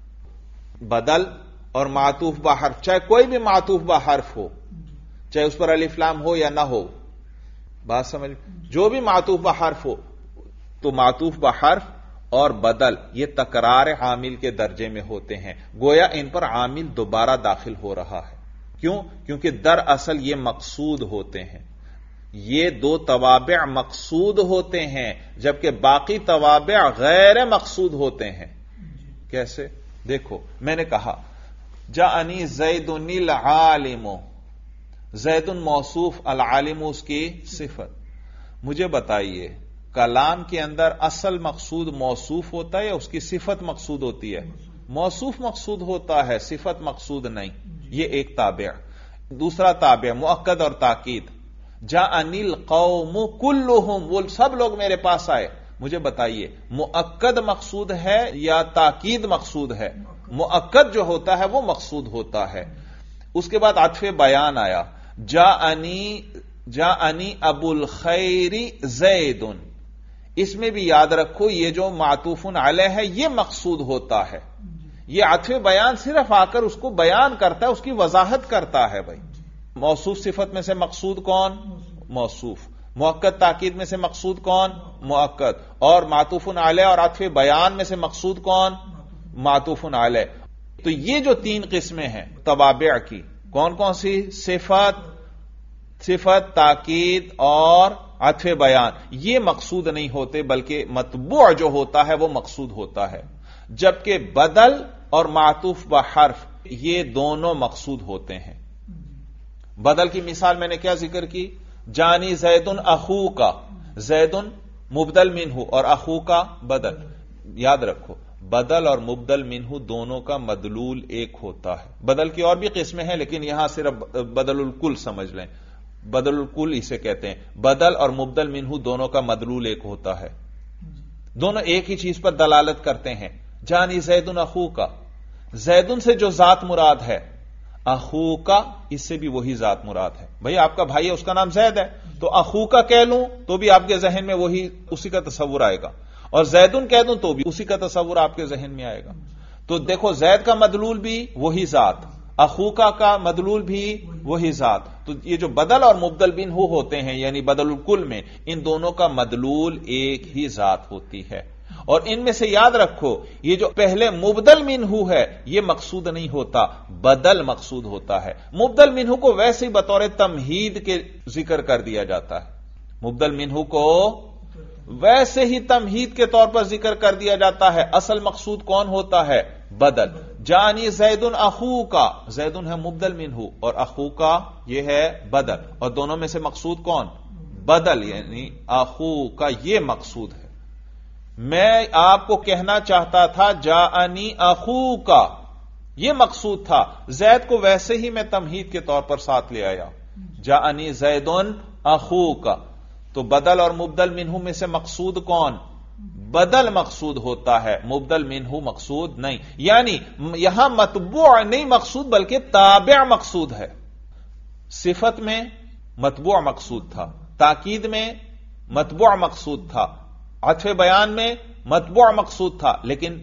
بدل اور معطوف بحرف، چاہے کوئی بھی معطوف بحرف ہو، چاہے اس پر الف لام ہو یا نہ ہو، بات سمجھ، جو بھی معطوف بحرف ہو تو معطوف بحرف اور بدل یہ تکرار عامل کے درجے میں ہوتے ہیں، گویا ان پر عامل دوبارہ داخل ہو رہا ہے۔ کیوں؟ کیونکہ دراصل یہ مقصود ہوتے ہیں، یہ دو توابع مقصود ہوتے ہیں جبکہ باقی توابع غیر مقصود ہوتے ہیں۔ کیسے؟ دیکھو، میں نے کہا جاءنی زید العالم، زید موصوف، العالم اس کی صفت۔ مجھے بتائیے کلام کے اندر اصل مقصود موصوف ہوتا ہے یا اس کی صفت مقصود ہوتی ہے؟ موصوف مقصود ہوتا ہے، صفت مقصود نہیں۔ یہ ایک تابع۔ دوسرا تابع مؤکد اور تاکید، جاءنی القوم کلہم، وہ سب لوگ میرے پاس آئے۔ مجھے بتائیے مؤکد مقصود ہے یا تاکید مقصود ہے؟ مؤکد جو ہوتا ہے وہ مقصود ہوتا ہے۔ اس کے بعد عطف بیان آیا، جاءنی ابو الخیر زید، اس میں بھی یاد رکھو یہ جو معطوف علیہ ہے یہ مقصود ہوتا ہے۔ یہ عطف بیان صرف آ کر اس کو بیان کرتا ہے، اس کی وضاحت کرتا ہے۔ بھائی موصوف صفت میں سے مقصود کون؟ موصوف۔ مؤکد تاکید میں سے مقصود کون؟ مؤکد۔ اور معطوف علیہ اور عطف بیان میں سے مقصود کون؟ معطوف علیہ۔ تو یہ جو تین قسمیں ہیں توابع کی، کون کون سی؟ صفت، تاکید اور عطف بیان، یہ مقصود نہیں ہوتے بلکہ مطبوع جو ہوتا ہے وہ مقصود ہوتا ہے، جبکہ بدل اور معطوف بحرف یہ دونوں مقصود ہوتے ہیں۔ بدل کی مثال میں نے کیا ذکر کی؟ جانی زید اخو کا، زید مبدل منہ اور اخو کا بدل۔ یاد رکھو بدل اور مبدل منہ دونوں کا مدلول ایک ہوتا ہے۔ بدل کی اور بھی قسمیں ہیں لیکن یہاں صرف بدل الکل سمجھ لیں، بدل الکل اسے کہتے ہیں۔ بدل اور مبدل منہ دونوں کا مدلول ایک ہوتا ہے، دونوں ایک ہی چیز پر دلالت کرتے ہیں۔ جانی زیدن اخو کا، زیدن سے جو ذات مراد ہے، اخو کا اس سے بھی وہی ذات مراد ہے۔ بھئی آپ کا بھائی ہے، اس کا نام زید ہے، تو اخو کا کہہ لوں تو بھی آپ کے ذہن میں وہی اسی کا تصور آئے گا، اور زیدن کہہ دوں تو بھی اسی کا تصور آپ کے ذہن میں آئے گا۔ تو دیکھو زید کا مدلول بھی وہی ذات، اخوکا کا مدلول بھی وہی ذات۔ تو یہ جو بدل اور مبدل منہ ہوتے ہیں یعنی بدل الکل میں، ان دونوں کا مدلول ایک ہی ذات ہوتی ہے۔ اور ان میں سے یاد رکھو یہ جو پہلے مبدل منہ ہے یہ مقصود نہیں ہوتا، بدل مقصود ہوتا ہے۔ مبدل منہ کو ویسے ہی بطور تمہید کے ذکر کر دیا جاتا ہے، مبدل منہ کو ویسے ہی تمہید کے طور پر ذکر کر دیا جاتا ہے۔ اصل مقصود کون ہوتا ہے؟ بدل۔ جانی زیدن اخو کا، زیدن ہے مبدل منہ اور اخو کا یہ ہے بدل، اور دونوں میں سے مقصود کون؟ بدل، یعنی اخو کا یہ مقصود ہے۔ میں آپ کو کہنا چاہتا تھا جاءنی اخو کا، یہ مقصود تھا، زید کو ویسے ہی میں تمہید کے طور پر ساتھ لے آیا، جاءنی زیدن اخو کا۔ تو بدل اور مبدل منہ میں سے مقصود کون؟ بدل مقصود ہوتا ہے، مبدل منہ مقصود نہیں۔ یعنی یہاں مطبوع نہیں مقصود بلکہ تابع مقصود ہے۔ صفت میں مطبوع مقصود تھا، تاکید میں مطبوع مقصود تھا، عطف بیان میں مطبوع مقصود تھا،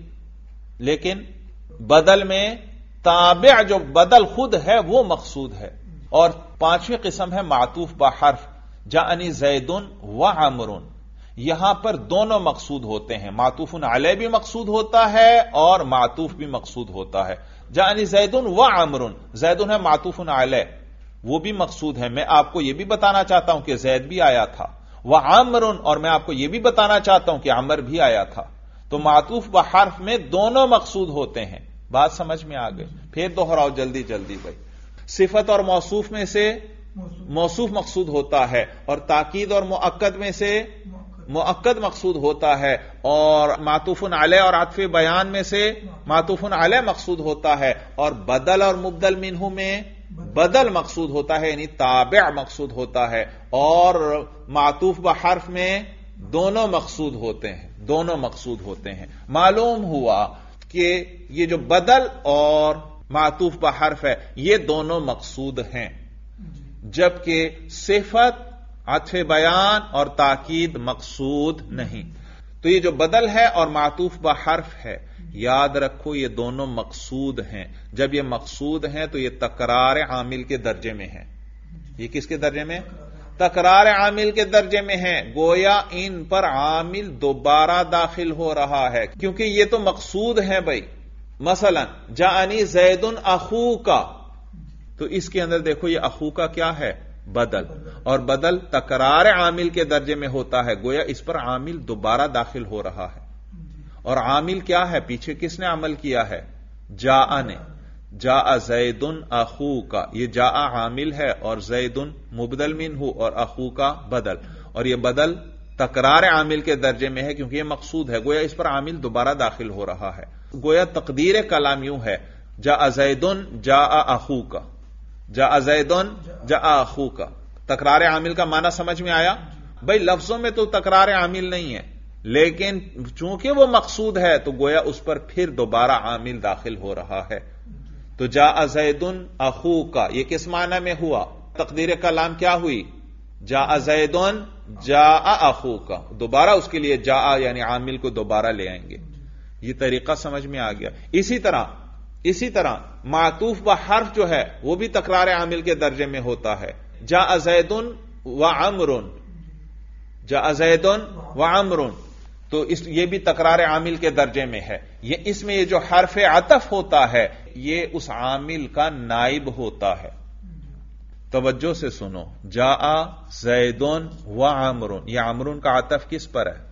لیکن بدل میں تابع جو بدل خود ہے وہ مقصود ہے۔ اور پانچویں قسم ہے معطوف بحرف، جاءنی زیدن و عمرن، یہاں پر دونوں مقصود ہوتے ہیں، معطوف علیہ بھی مقصود ہوتا ہے اور معطوف بھی مقصود ہوتا ہے۔ جاءنی زیدن و عمرن، زیدن ہے معطوف علیہ، وہ بھی مقصود ہے۔ میں آپ کو یہ بھی بتانا چاہتا ہوں کہ زید بھی آیا تھا، وعمرن، اور میں آپ کو یہ بھی بتانا چاہتا ہوں کہ عمر بھی آیا تھا۔ تو معطوف بحرف میں دونوں مقصود ہوتے ہیں۔ بات سمجھ میں آ گئی؟ پھر دوہراؤ جلدی جلدی بھائی۔ صفت اور موصوف میں سے موصوف مقصود ہوتا ہے، اور تاکید اور مؤکد میں سے مؤکد مقصود ہوتا ہے، اور معطوف علیہ اور عطف بیان میں سے معطوف علیہ مقصود ہوتا ہے، اور بدل اور مبدل منہ میں بدل مقصود ہوتا ہے یعنی تابع مقصود ہوتا ہے، اور معطوف بحرف میں دونوں مقصود ہوتے ہیں، دونوں مقصود ہوتے ہیں۔ معلوم ہوا کہ یہ جو بدل اور معطوف بحرف ہے یہ دونوں مقصود ہیں، جبکہ صفت، عطف بیان اور تاکید مقصود نہیں۔ تو یہ جو بدل ہے اور معطوف بحرف ہے، یاد رکھو یہ دونوں مقصود ہیں۔ جب یہ مقصود ہیں تو یہ تکرار عامل کے درجے میں ہیں۔ یہ کس کے درجے میں؟ تکرار عامل کے درجے میں ہیں، گویا ان پر عامل دوبارہ داخل ہو رہا ہے، کیونکہ یہ تو مقصود ہے بھائی۔ مثلا جاءنی زید اخوکا، تو اس کے اندر دیکھو یہ اخوکا کیا ہے؟ بدل، اور بدل تکرار عامل کے درجے میں ہوتا ہے، گویا اس پر عامل دوبارہ داخل ہو رہا ہے۔ اور عامل کیا ہے؟ پیچھے کس نے عمل کیا ہے؟ جاء نے، جاء زید اخوکا، یہ جاء عامل ہے اور زید مبدل منہ اور اخوکا بدل، اور یہ بدل تکرار عامل کے درجے میں ہے کیونکہ یہ مقصود ہے، گویا اس پر عامل دوبارہ داخل ہو رہا ہے۔ گویا تقدیر کلام یوں ہے، جاء زید جاء اخوکا، جاء زید جاء اخوکا۔ تکرار عامل کا معنی سمجھ میں آیا؟ بھائی لفظوں میں تو تکرار عامل نہیں ہے، لیکن چونکہ وہ مقصود ہے تو گویا اس پر پھر دوبارہ عامل داخل ہو رہا ہے۔ تو جاء زید اخوکا یہ کس معنی میں ہوا؟ تقدیر کلام کیا ہوئی؟ جاء زید جاء اخوکا، دوبارہ اس کے لیے جاء یعنی عامل کو دوبارہ لے آئیں گے۔ یہ طریقہ سمجھ میں آ گیا۔ اسی طرح معطوف بحرف جو ہے وہ بھی تکرار عامل کے درجے میں ہوتا ہے۔ جاء زید وعمر، جاء زید وعمر، تو یہ بھی تکرار عامل کے درجے میں ہے۔ اس میں یہ جو حرف عطف ہوتا ہے یہ اس عامل کا نائب ہوتا ہے۔ توجہ سے سنو، جاء زید وعمر، یہ عمر کا عطف کس پر ہے؟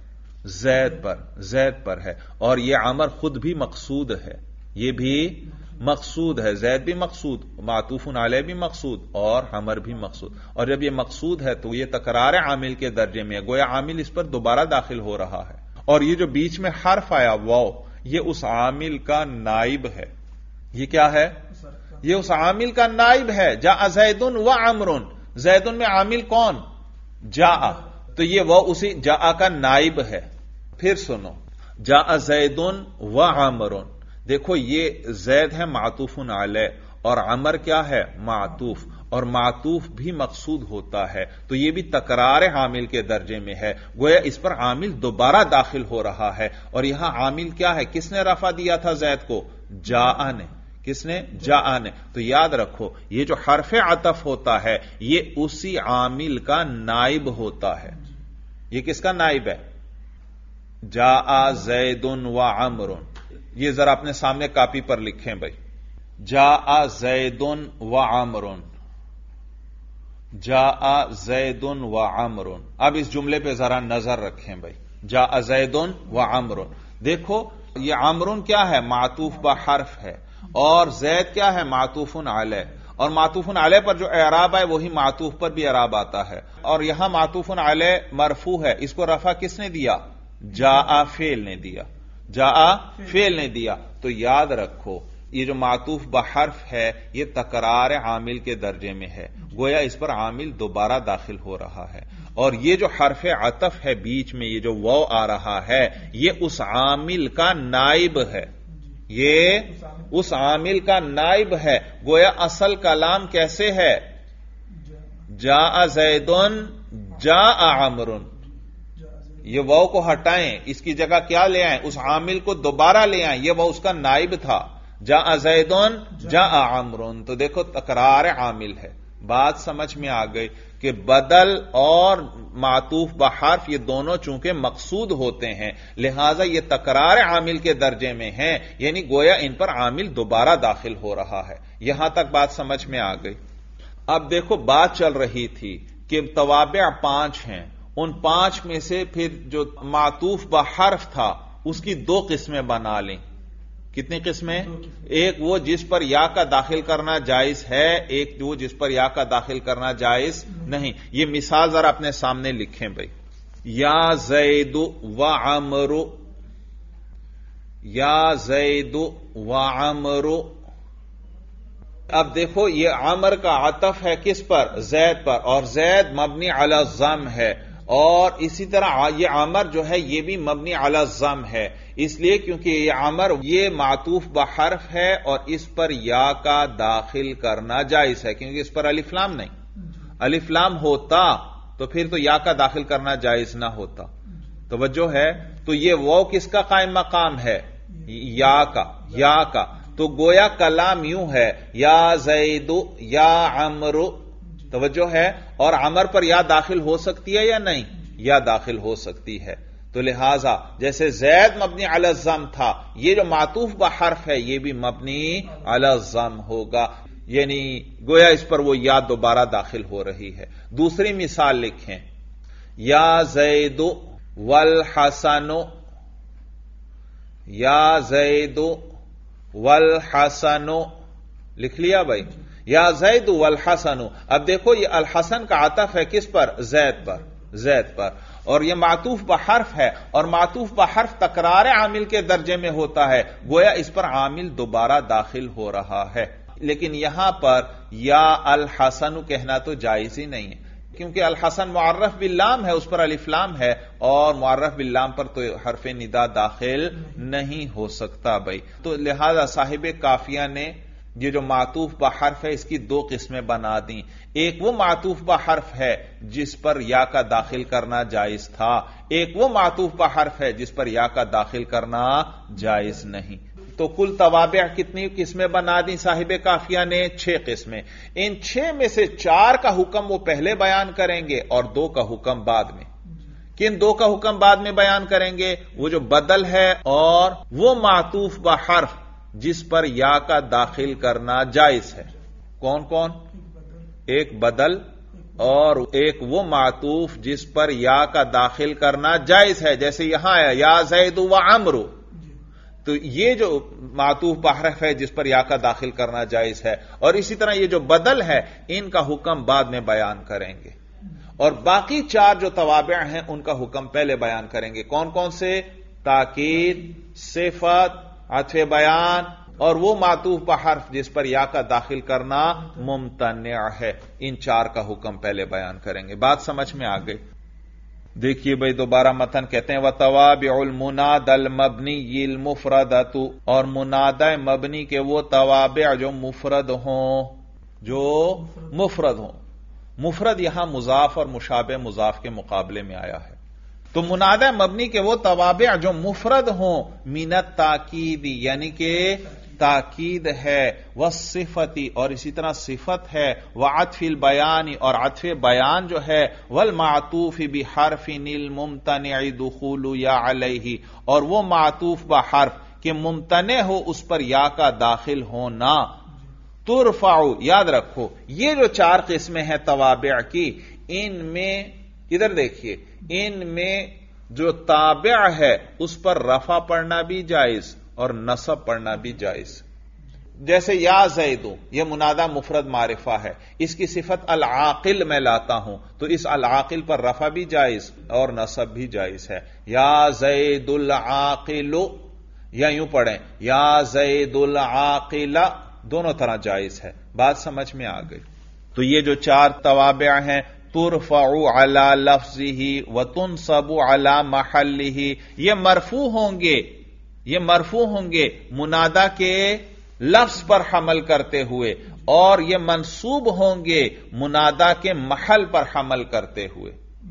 زید پر ہے، اور یہ عمر خود بھی مقصود ہے، یہ بھی مقصود ہے، زید بھی مقصود، معطوف علیہ بھی مقصود اور عمر بھی مقصود، اور جب یہ مقصود ہے تو یہ تکرار عامل کے درجے میں ہے، گویا عامل اس پر دوبارہ داخل ہو رہا ہے۔ اور یہ جو بیچ میں حرف آیا واو، یہ اس عامل کا نائب ہے۔ یہ کیا ہے؟ یہ اس عامل کا نائب ہے۔ جاء زید وعمر، زید میں عامل کون؟ جاء، تو یہ وہ اسی جاء کا نائب ہے۔ پھر سنو، جاء زید وعمر، دیکھو یہ زید ہے معطوف علیہ اور عمر کیا ہے؟ معطوف، اور معطوف بھی مقصود ہوتا ہے، تو یہ بھی تکرار عامل کے درجے میں ہے، گویا اس پر عامل دوبارہ داخل ہو رہا ہے۔ اور یہاں عامل کیا ہے؟ کس نے رفع دیا تھا زید کو؟ جاء نے۔ کس نے؟ جاء نے۔ تو یاد رکھو یہ جو حرف عطف ہوتا ہے یہ اسی عامل کا نائب ہوتا ہے۔ یہ کس کا نائب ہے؟ جاء زید وعمر، یہ ذرا اپنے سامنے کاپی پر لکھیں بھائی، جاء زید وعمر، جاء زید وعمر۔ اب اس جملے پہ ذرا نظر رکھیں بھائی، جاء زید وعمر، دیکھو یہ عمر کیا ہے؟ معطوف بحرف ہے، اور زید کیا ہے؟ معطوف علیہ، اور معطوف علیہ پر جو اعراب ہے وہی معطوف پر بھی اعراب آتا ہے، اور یہاں معطوف علیہ مرفوع ہے، اس کو رفع کس نے دیا؟ جاء فعل نے دیا، جاء فعل نے دیا۔ تو یاد رکھو یہ جو معطوف بحرف ہے یہ تکرار عامل کے درجے میں ہے، گویا اس پر عامل دوبارہ داخل ہو رہا ہے، اور یہ جو حرف عطف ہے بیچ میں یہ جو واو آ رہا ہے یہ اس عامل کا نائب ہے، یہ اس عامل کا نائب ہے، گویا اصل کلام کیسے ہے؟ جاء زید جاء عمر، یہ واو کو ہٹائیں، اس کی جگہ کیا لے آئیں؟ اس عامل کو دوبارہ لے آئیں، یہ وہ اس کا نائب تھا، جاء زید جاء عمر، تو دیکھو تکرار عامل ہے۔ بات سمجھ میں آ گئی کہ بدل اور معطوف بحرف یہ دونوں چونکہ مقصود ہوتے ہیں لہذا یہ تکرار عامل کے درجے میں ہیں، یعنی گویا ان پر عامل دوبارہ داخل ہو رہا ہے۔ یہاں تک بات سمجھ میں آ گئی۔ اب دیکھو بات چل رہی تھی کہ توابع 5 ہیں، ان 5 میں سے پھر جو معطوف بحرف تھا اس کی 2 قسمیں بنا لیں۔ کتنی قسمیں؟ ایک وہ جس پر یا کا داخل کرنا جائز ہے، ایک وہ جس پر یا کا داخل کرنا جائز نہیں۔ یہ مثال ذرا اپنے سامنے لکھیں بھائی، یا زید وعمر، یا زید وعمر۔ اب دیکھو یہ عمر کا عطف ہے کس پر؟ زید پر، اور زید مبنی علی الضم ہے، اور اسی طرح یہ عمر جو ہے یہ بھی مبنی علی الضم ہے، اس لیے کیونکہ یہ عمر یہ معطوف بحرف ہے اور اس پر یا کا داخل کرنا جائز ہے، کیونکہ اس پر الف لام نہیں، الف لام ہوتا تو پھر تو یا کا داخل کرنا جائز نہ ہوتا۔ توجہ ہے؟ تو یہ وہ کس کا قائم مقام ہے؟ یا کا، یا کا۔ تو گویا کلام یوں ہے، یا زید یا عمرو، توجہ ہے؟ اور عمر پر یا داخل ہو سکتی ہے یا نہیں؟ یا داخل ہو سکتی ہے. تو لہذا جیسے زید مبنی علی الضم تھا، یہ جو معطوف بحرف ہے یہ بھی مبنی علی الضم ہوگا، یعنی گویا اس پر وہ یا دوبارہ داخل ہو رہی ہے. دوسری مثال لکھیں، یا زید والحسن، یا زید والحسن، لکھ لیا بھائی؟ یا زید والحسن. اب دیکھو یہ الحسن کا عطف ہے کس پر؟ زید پر، زید پر، اور یہ معطوف بحرف ہے، اور معطوف بحرف تکرار عامل کے درجے میں ہوتا ہے، گویا اس پر عامل دوبارہ داخل ہو رہا ہے. لیکن یہاں پر یا الحسن کہنا تو جائز ہی نہیں ہے، کیونکہ الحسن معرف باللام ہے، اس پر الف لام ہے، اور معرف باللام پر تو حرف ندا داخل نہیں ہو سکتا بھائی. تو لہذا صاحب قافیہ نے یہ جو معطوف بحرف ہے اس کی دو قسمیں بنا دیں. ایک وہ معطوف بحرف ہے جس پر یا کا داخل کرنا جائز تھا، ایک وہ معطوف بحرف ہے جس پر یا کا داخل کرنا جائز نہیں. تو کل توابع کتنی قسمیں بنا دیں صاحب قافیہ نے؟ 6 قسمیں. ان 6 میں سے 4 کا حکم وہ پہلے بیان کریں گے اور 2 کا حکم بعد میں. کن 2 کا حکم بعد میں بیان کریں گے؟ وہ جو بدل ہے اور وہ معطوف بحرف جس پر یا کا داخل کرنا جائز ہے. کون کون؟ ایک بدل اور ایک وہ معطوف جس پر یا کا داخل کرنا جائز ہے، جیسے یہاں آیا یا زید و عمرو، تو یہ جو معطوف بحرف ہے جس پر یا کا داخل کرنا جائز ہے، اور اسی طرح یہ جو بدل ہے ان کا حکم بعد میں بیان کریں گے. اور باقی 4 جو توابع ہیں ان کا حکم پہلے بیان کریں گے. کون کون سے؟ تاکید، صفت، عطف بیان، اور وہ معطوف بحرف جس پر یا کا داخل کرنا ممتنع ہے. ان 4 کا حکم پہلے بیان کریں گے. بات سمجھ میں آ گئی؟ دیکھیے بھائی دوبارہ متن کہتے ہیں وَتَوَابِعُ الْمُنَادَى الْمَبْنِيِّ الْمُفْرَدَةُ، اور منادہ مبنی کے وہ توابع جو مفرد ہوں، جو مفرد ہوں. مفرد یہاں مضاف اور مشابہ مضاف کے مقابلے میں آیا ہے. تو منادہ مبنی کے وہ توابع جو مفرد ہوں، من التاکید یعنی کہ تاکید ہے، والصفتی اور اسی طرح صفت ہے، وعطف البیان اور عطف بیان جو ہے، والمعطوف بحرف الممتنع دخول یا علیہ اور وہ معطوف بحرف کہ ممتنع ہو اس پر یا کا داخل ہونا. ترفع، یاد رکھو یہ جو 4 قسمیں ہیں توابع کی، ان میں ادھر دیکھیے، ان میں جو تابع ہے اس پر رفع پڑھنا بھی جائز اور نصب پڑھنا بھی جائز. جیسے یا زیدو، یہ منادہ مفرد معرفہ ہے، اس کی صفت العاقل میں لاتا ہوں تو اس العاقل پر رفع بھی جائز اور نصب بھی جائز ہے. یا زید العاقل، یا یوں پڑھیں یا زید العاقل، دونوں طرح جائز ہے. بات سمجھ میں آ گئی؟ تو یہ جو 4 توابع ہیں، ترفع علی لفظہ وتنصب علی محلہ، یہ مرفوع ہوں گے، یہ مرفوع ہوں گے منادہ کے لفظ پر حمل کرتے ہوئے، اور یہ منصوب ہوں گے منادہ کے محل پر حمل کرتے ہوئے.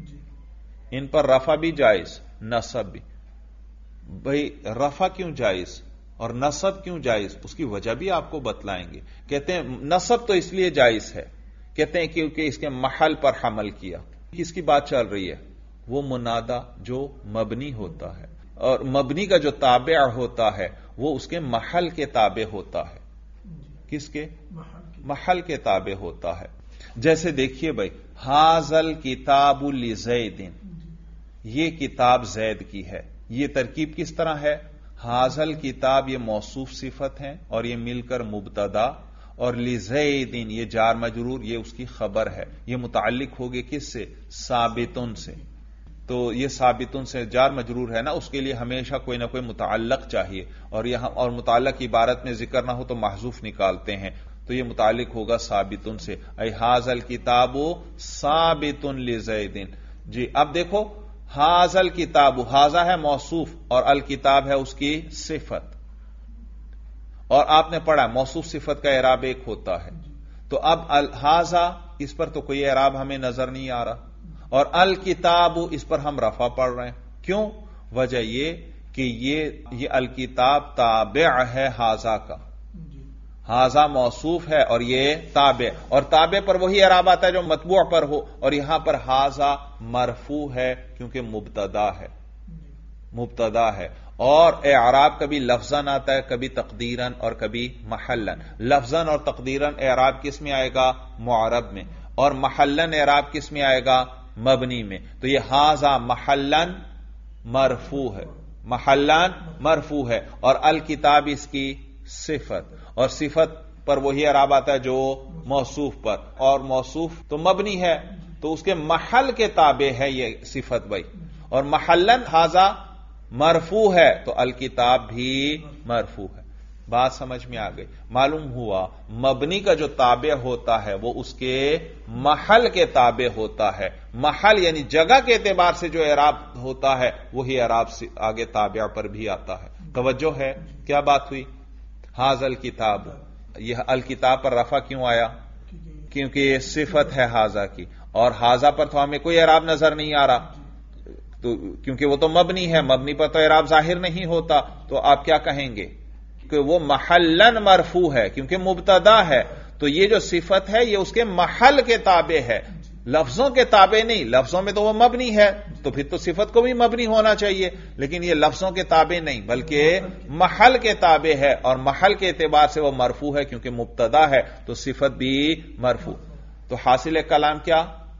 ان پر رفع بھی جائز، نصب بھی. بھئی رفع کیوں جائز اور نصب کیوں جائز؟ اس کی وجہ بھی آپ کو بتلائیں گے. کہتے ہیں نصب تو اس لیے جائز ہے، کہتے ہیں کیونکہ اس کے محل پر حمل کیا. کس کی بات چل رہی ہے؟ وہ منادہ جو مبنی ہوتا ہے، اور مبنی کا جو تابع ہوتا ہے وہ اس کے محل کے تابع ہوتا ہے. کس کے؟ محل کے تابع ہوتا ہے. جیسے دیکھیے بھائی، ھذل کتاب لزید، یہ کتاب زید کی ہے. یہ ترکیب کس طرح ہے؟ ھذل کتاب یہ موصوف صفت ہے اور یہ مل کر مبتدا، اور لزید یہ جار مجرور، یہ اس کی خبر ہے. یہ متعلق ہوگی کس سے؟ ثابتن سے. تو یہ ثابتن سے جار مجرور ہے نا، اس کے لیے ہمیشہ کوئی نہ کوئی متعلق چاہیے، اور یہاں اور متعلق عبارت میں ذکر نہ ہو تو محذوف نکالتے ہیں. تو یہ متعلق ہوگا ثابتن سے، ای ھذل کتاب ثابت لزید. جی اب دیکھو، ھذل کتاب، ھذا ہے موصوف اور الکتاب ہے اس کی صفت، اور آپ نے پڑھا موصوف صفت کا اعراب ایک ہوتا ہے. تو اب ھذا اس پر تو کوئی اعراب ہمیں نظر نہیں آ رہا، اور الکتاب اس پر ہم رفع پڑھ رہے ہیں. کیوں؟ وجہ یہ کہ یہ الکتاب تابع ہے ھذا کا. हाजा मौसूफ है और ये ताबे, और ताबे पर वही इराब आता है जो मतबूअ पर हो, और यहां पर हाजा मरफू है क्योंकि मुब्तदा है, मुब्तदा है। और एराब कभी लफ्जन आता है, कभी तकदीरन और कभी महल्लन। लफ्जन और तकदीरन एराब किस में आएगा? मुअरब में, और महल्लन एराब किस में आएगा? मबनी में। तो ये हाजा महल्लन मरफू है, महल्लन मरफू है, और अल किताब इसकी सिफत, और सिफत पर वही एराब आता है जो मौसूफ पर, और मौसूफ तो मबनी है तो उसके महल के ताबे है ये सिफत भाई। और महल्लन हाजा मरफू है तो अल किताब भी मरफू है। बात समझ में आ गई? मालूम हुआ मबनी का जो ताबे होता है वो उसके महल के ताबे होता है। महल यानी जगह के एतबार से जो एराब होता है वही एराब से आगे ताबे पर भी आता है। तवज्जो है? क्या बात हुई? हाजल किताब, यह अल किताब पर रफा क्यों आया? क्योंकि ये सिफत है हाजा की, और हाजा पर तो हमें कोई एराब नजर नहीं आ रहा, तो क्योंकि वो तो मबनी है, मबनी पर तो एराब जाहिर नहीं होता। तो आप क्या कहेंगे कि वो महल्लन मरफू है क्योंकि मुब्तदा है। तो ये जो सिफत है ये उसके महल के ताबे है, लफ्जों के ताबे नहीं। लफ्जों में तो वो मबनी है, तो फिर तो सिफत को भी मबनी होना चाहिए, लेकिन ये लफ्जों के ताबे नहीं बल्कि महल के ताबे है, और महल के एतबार से वो मरफू है क्योंकि मुब्तदा है, तो सिफत भी मरफू। तो हासिल कलाम क्या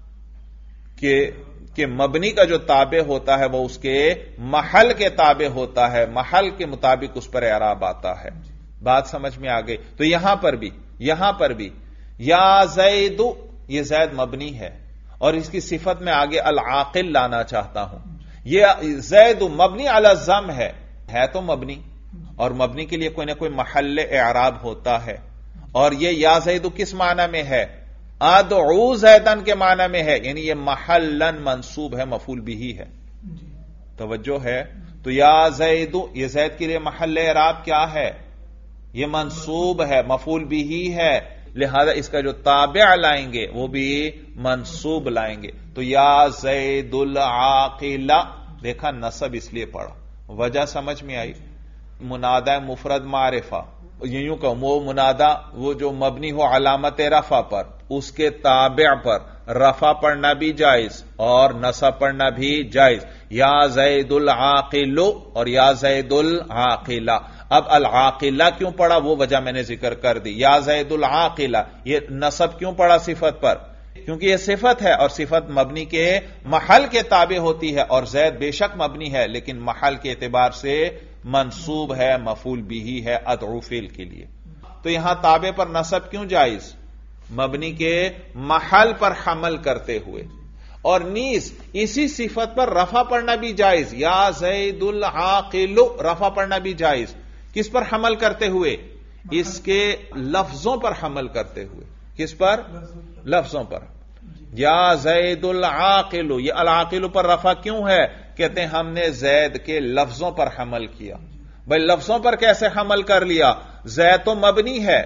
कि मबनी का जो ताबे होता है वो उसके महल के ताबे होता है, महल के मुताबिक उस पर एराब आता है। बात समझ में आ गई? तो यहां पर भी या ज़ैदु, ये ज़ैद मबनी है और इसकी सिफत में आगे अल आकिल लाना चाहता हूं। ये ज़ैदु मबनी अला ज़म है तो मबनी, और मबनी के लिए कोई ना कोई महल एराब होता है। और ये या ज़ैदु किस माना में है? अदउ ज़ैदन के माना में है, यानी ये महल्लन मंसूब है, मफूल बिही है। तवज्जो है? तो या ज़ैदु, ये ज़ैद के लिए महल एराब क्या है? ये मंसूब है, मफूल बिही है, लिहाजा इसका जो ताबिअ लाएंगे वो भी मंसूब लाएंगे। तो या ज़ैदुल आकिला, देखा नसब इसलिए पढ़ा, वजह समझ में आई। मुनादा मुफरद मारिफा, यूं कहूं वो मुनादा वो जो मबनी हो अलामत रफा पर, उसके ताबिअ पर रफा पढ़ना भी जायज और नसब पढ़ना भी जायज। या ज़ैदुल आकिलु और या ज़ैदुल आकिला। अब अल आकिला क्यों पढ़ा वो वजह मैंने जिक्र कर दी। या ज़ैदुल आकिला, ये नसब क्यों पढ़ा सिफत पर? क्योंकि ये सिफत है और सिफत मबनी के महल के ताबे होती है, और ज़ैद बेशक मबनी है लेकिन महल के एतबार से मंसूब है, मफूल बिही है अदउ फ़िल के लिए। तो यहां ताबे पर नसब क्यों जायज? मबनी के महल पर हमल करते हुए, और नीज इसी सिफत पर रफा पढ़ना भी जायज। या ज़ैदुल आकिलु, रफा पढ़ना भी जायज। किस पर हमल करते हुए? इसके लफ्जों पर हमल करते हुए। किस पर? लफ्जों पर। या ज़ैदुल आकिलु, ये अल आकिलु पर रफा क्यों है? कहते हैं हमने ज़ैद के लफ्जों पर हमल किया। भाई लफ्जों पर कैसे हमल कर लिया? ज़ैद तो मबनी है,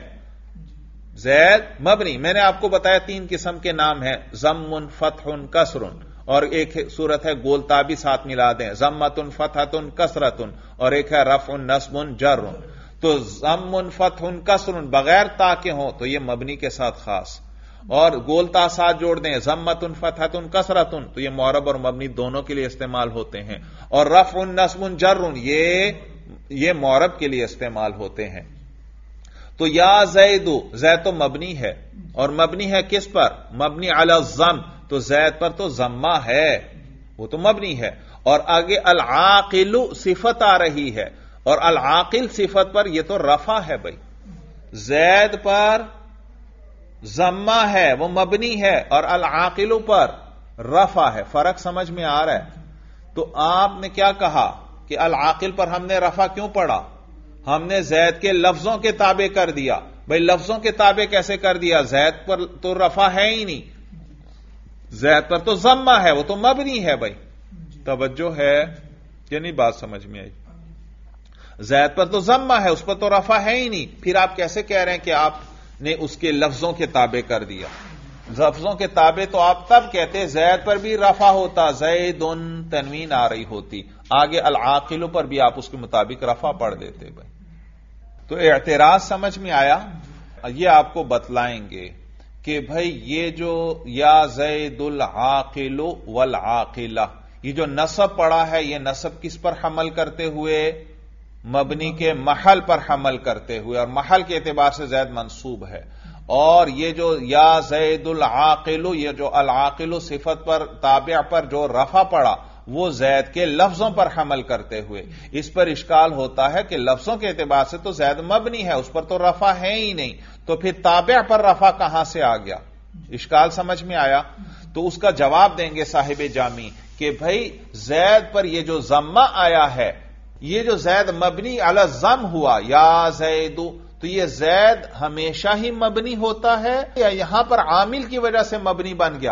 ज़ैद मबनी। मैंने आपको बताया 3 किस्म के नाम हैं, ज़म्मुन, फ़त्हुन, कसरुन, और एक सूरत है गोलता भी साथ मिला दें, ज़म्मतुन, फ़तहतुन, कसरतुन, और एक है रफ़उन, नस्बुन, जर्रुन। तो ज़म्मुन, फ़त्हुन, कसरुन बगैर ता के हों तो ये मबनी के साथ खास, और गोलता साथ जोड़ दें, ज़म्मतुन, फ़तहतुन, कसरतुन, तो ये मुअरब और मबनी दोनों के लिए इस्तेमाल होते हैं। और रफ़उन, नस्बुन, जर्रुन ये मुअरब के लिए इस्तेमाल होते हैं। तो या ज़ैदु, ज़ैद तो मबनी है, और मबनी है किस पर? मबनी अला ज़म, तो ज़ैद पर तो ज़म्मा है, वो तो मबनी है। और आगे अल आकिलु सिफत आ रही है, और अल आकिल सिफत पर यह तो रफा है। भाई ज़ैद पर ज़म्मा है, वो मबनी है, और अल आकिलु पर रफा है। फर्क समझ में आ रहा है? तो आपने क्या कहा कि अल आकिल पर हमने रफा क्यों पढ़ा? हमने ज़ैद के लफ्जों के ताबे कर दिया। भाई लफ्जों के ताबे कैसे कर दिया? ज़ैद पर तो रफा है ही नहीं, ज़ैद पर तो ज़म्मा है, वो तो मबनी है। भाई तवज्जो है कि नहीं? बात समझ में आई? ज़ैद पर तो ज़म्मा है, उस पर तो रफा है ही नहीं, फिर आप कैसे कह रहे हैं कि आपने उसके लफ्जों के ताबे कर दिया? लफ्जों के ताबे तो आप तब कहते ज़ैद पर भी रफा होता, ज़ैदुन तनवीन आ रही होती, आगे अल आकिलु पर भी आप उसके मुताबिक रफा पढ़ देते। भाई तो एतराज समझ में आया? یہ آپ کو بتلائیں گے کہ بھائی یہ جو یا زید العاقل والعاقلہ، یہ جو نصب پڑا ہے، یہ نصب کس پر حمل کرتے ہوئے؟ مبنی کے محل پر حمل کرتے ہوئے، اور محل کے اعتبار سے زید منصوب ہے. اور یہ جو یا زید العاقل، یہ جو العاقل صفت پر تابع پر جو رفع پڑا وہ زید کے لفظوں پر حمل کرتے ہوئے. اس پر اشکال ہوتا ہے کہ لفظوں کے اعتبار سے تو زید مبنی ہے، اس پر تو رفع ہے ہی نہیں، تو پھر تابع پر رفع کہاں سے آ گیا؟ اشکال سمجھ میں آیا؟ تو اس کا جواب دیں گے صاحب جامی کہ بھائی زید پر یہ جو ضمہ آیا ہے، یہ جو زید مبنی علی الضم ہوا یا زید، تو یہ زید ہمیشہ ہی مبنی ہوتا ہے یا یہاں پر عامل کی وجہ سے مبنی بن گیا؟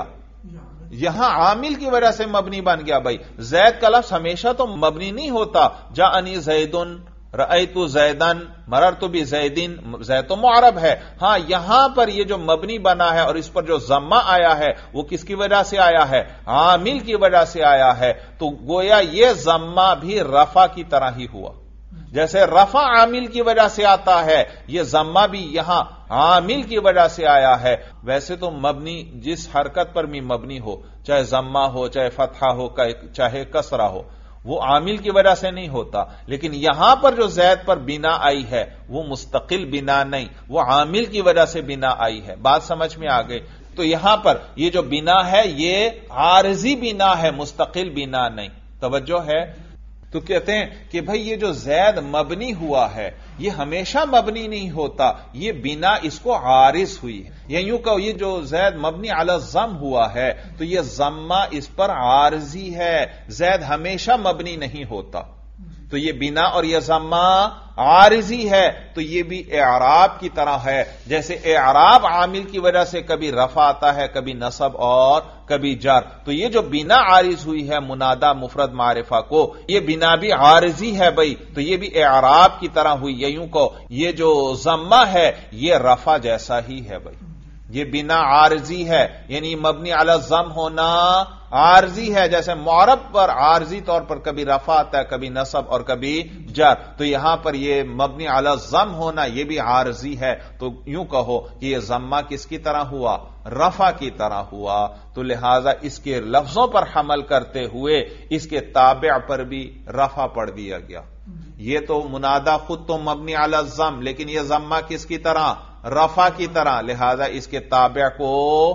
یہاں عامل کی وجہ سے مبنی بن گیا. بھائی زید کا لفظ ہمیشہ تو مبنی نہیں ہوتا. جاءنی زیدن، رأیت زیدن، مررت بزیدن، زید تو معرب ہے. ہاں یہاں پر یہ جو مبنی بنا ہے اور اس پر جو ضمہ آیا ہے وہ کس کی وجہ سے آیا ہے؟ عامل کی وجہ سے آیا ہے. تو گویا یہ ضمہ بھی رفع کی طرح ہی ہوا. جیسے رفع عامل کی وجہ سے آتا ہے، یہ ضمہ بھی یہاں عامل کی وجہ سے آیا ہے. ویسے تو مبنی جس حرکت پر بھی مبنی ہو، چاہے ضمہ ہو، چاہے فتحہ ہو، چاہے کسرہ ہو، وہ عامل کی وجہ سے نہیں ہوتا. لیکن یہاں پر جو زید پر بنا آئی ہے وہ مستقل بنا نہیں، وہ عامل کی وجہ سے بنا آئی ہے. بات سمجھ میں آ گئی؟ تو یہاں پر یہ جو بنا ہے یہ عارضی بنا ہے، مستقل بنا نہیں. توجہ ہے؟ تو کہتے ہیں کہ بھئی یہ جو زید مبنی ہوا ہے یہ ہمیشہ مبنی نہیں ہوتا، یہ بنا اس کو عارض ہوئی ہے. یا یوں کہ یہ جو زید مبنی علی الضم ہوا ہے تو یہ ضمہ اس پر عارضی ہے، زید ہمیشہ مبنی نہیں ہوتا. تو یہ بنا اور یہ ضمہ عارضی ہے. تو یہ بھی اعراب کی طرح ہے، جیسے اعراب عامل کی وجہ سے کبھی رفع آتا ہے، کبھی نصب اور کبھی جر. تو یہ جو بنا عارض ہوئی ہے منادا مفرد معرفہ کو، یہ بنا بھی عارضی ہے بھائی، تو یہ بھی اعراب کی طرح ہوئی. یوں کو یہ جو ضمہ ہے یہ رفع جیسا ہی ہے بھائی. یہ بنا عارضی ہے، یعنی مبنی علی الضم ہونا عارضی ہے. جیسے معرب پر عارضی طور پر کبھی رفع آتا ہے، کبھی نصب اور کبھی جر. تو یہاں پر یہ مبنی علی الضم ہونا یہ بھی عارضی ہے. تو یوں کہو کہ یہ ضمہ کس کی طرح ہوا؟ رفع کی طرح ہوا. تو لہذا اس کے لفظوں پر حمل کرتے ہوئے اس کے تابع پر بھی رفع پڑھ دیا گیا. یہ تو منادا خود تو مبنی علی الضم، لیکن یہ ضمہ کس کی طرح؟ رفع کی طرح. لہذا اس کے تابع کو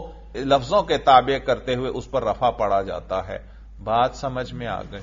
لفظوں کے تابع کرتے ہوئے اس پر رفع پڑا جاتا ہے. بات سمجھ میں آ گئی؟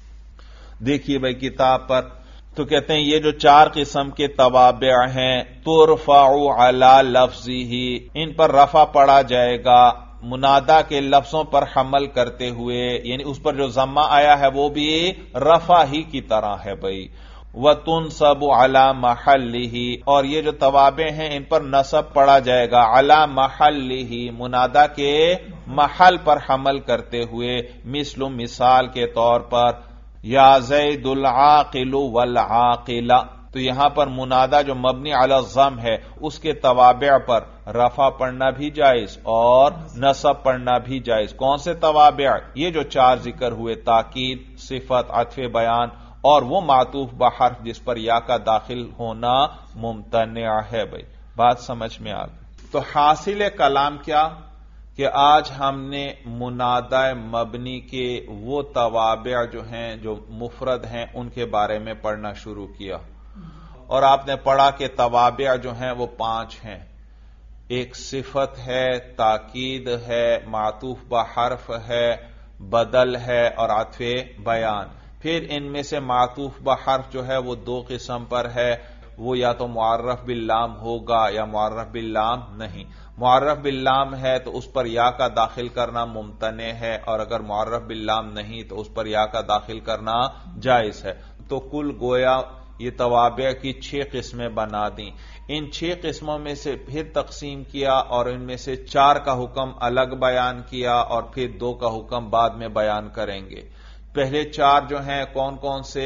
دیکھیے بھائی کتاب پر تو کہتے ہیں یہ جو 4 قسم کے توابع ہیں، ترفع علی لفظہ، ان پر رفع پڑا جائے گا منادا کے لفظوں پر حمل کرتے ہوئے، یعنی اس پر جو ضمہ آیا ہے وہ بھی رفع ہی کی طرح ہے بھائی. وَتُنْصَبُ عَلَى مَحَلِّهِ، اور یہ جو توابع ہیں ان پر نصب پڑا جائے گا علی محلہ، منادا کے محل پر حمل کرتے ہوئے. مثال کے طور پر یا زید العاقل والعاقلہ، تو یہاں پر منادا جو مبنی علی الضم ہے اس کے توابع پر رفع پڑھنا بھی جائز اور نصب پڑھنا بھی جائز. کون سے توابع؟ یہ جو 4 ذکر ہوئے، تاکید، صفت، عطف بیان اور وہ معطوف بحرف جس پر یا کا داخل ہونا ممتنع ہے بھائی. بات سمجھ میں آ گئی؟ تو حاصل کلام کیا کہ آج ہم نے منادہ مبنی کے وہ توابع جو ہیں جو مفرد ہیں ان کے بارے میں پڑھنا شروع کیا. اور آپ نے پڑھا کہ توابع جو ہیں وہ 5 ہیں. ایک صفت ہے، تاکید ہے، معطوف بحرف ہے، بدل ہے اور عطف بیان. پھر ان میں سے معطوف بحرف جو ہے وہ 2 قسم پر ہے، وہ یا تو معرف باللام ہوگا یا معرف باللام نہیں. معرف باللام ہے تو اس پر یا کا داخل کرنا ممتنع ہے، اور اگر معرف باللام نہیں تو اس پر یا کا داخل کرنا جائز ہے. تو کل گویا یہ توابع کی 6 قسمیں بنا دیں. ان 6 قسموں میں سے پھر تقسیم کیا اور ان میں سے 4 کا حکم الگ بیان کیا اور پھر 2 کا حکم بعد میں بیان کریں گے. پہلے 4 جو ہیں کون کون سے؟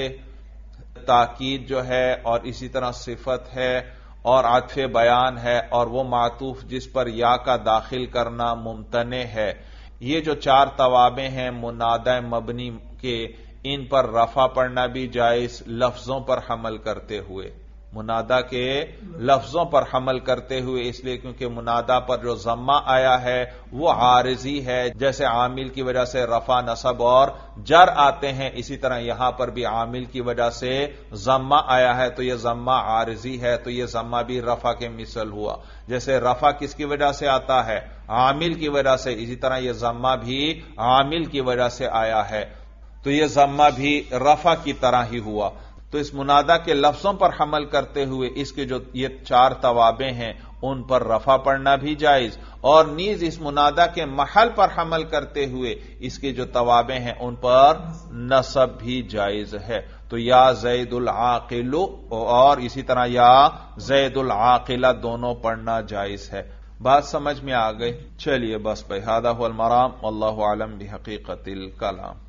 تاکید جو ہے، اور اسی طرح صفت ہے اور عطف بیان ہے، اور وہ معطوف جس پر یا کا داخل کرنا ممتنع ہے. یہ جو 4 توابع ہیں منادہ مبنی کے، ان پر رفع پڑھنا بھی جائز لفظوں پر حمل کرتے ہوئے. منادا کے لفظوں پر حمل کرتے ہوئے، اس لیے کیونکہ منادا پر جو ضمہ آیا ہے وہ عارضی ہے، جیسے عامل کی وجہ سے رفع، نصب اور جر آتے ہیں، اسی طرح یہاں پر بھی عامل کی وجہ سے ضمہ آیا ہے تو یہ ضمہ عارضی ہے، تو یہ ضمہ بھی رفع کے مثل ہوا۔ جیسے رفع کس کی وجہ سے آتا ہے؟ عامل کی وجہ سے، اسی طرح یہ ضمہ بھی عامل کی وجہ سے آیا ہے، تو یہ ضمہ بھی رفع کی طرح ہی ہوا۔ تو اس منادا کے لفظوں پر حمل کرتے ہوئے اس کے جو یہ 4 توابع ہیں ان پر رفع پڑھنا بھی جائز، اور نیز اس منادا کے محل پر حمل کرتے ہوئے اس کے جو توابع ہیں ان پر نصب بھی جائز ہے۔ تو یا زید العاقل اور اسی طرح یا زید العاقلہ دونوں پڑھنا جائز ہے۔ بات سمجھ میں آ گئی؟ چلیے بس بھائی، ھذا ھو المرام واللہ اعلم بحقیقت الکلام۔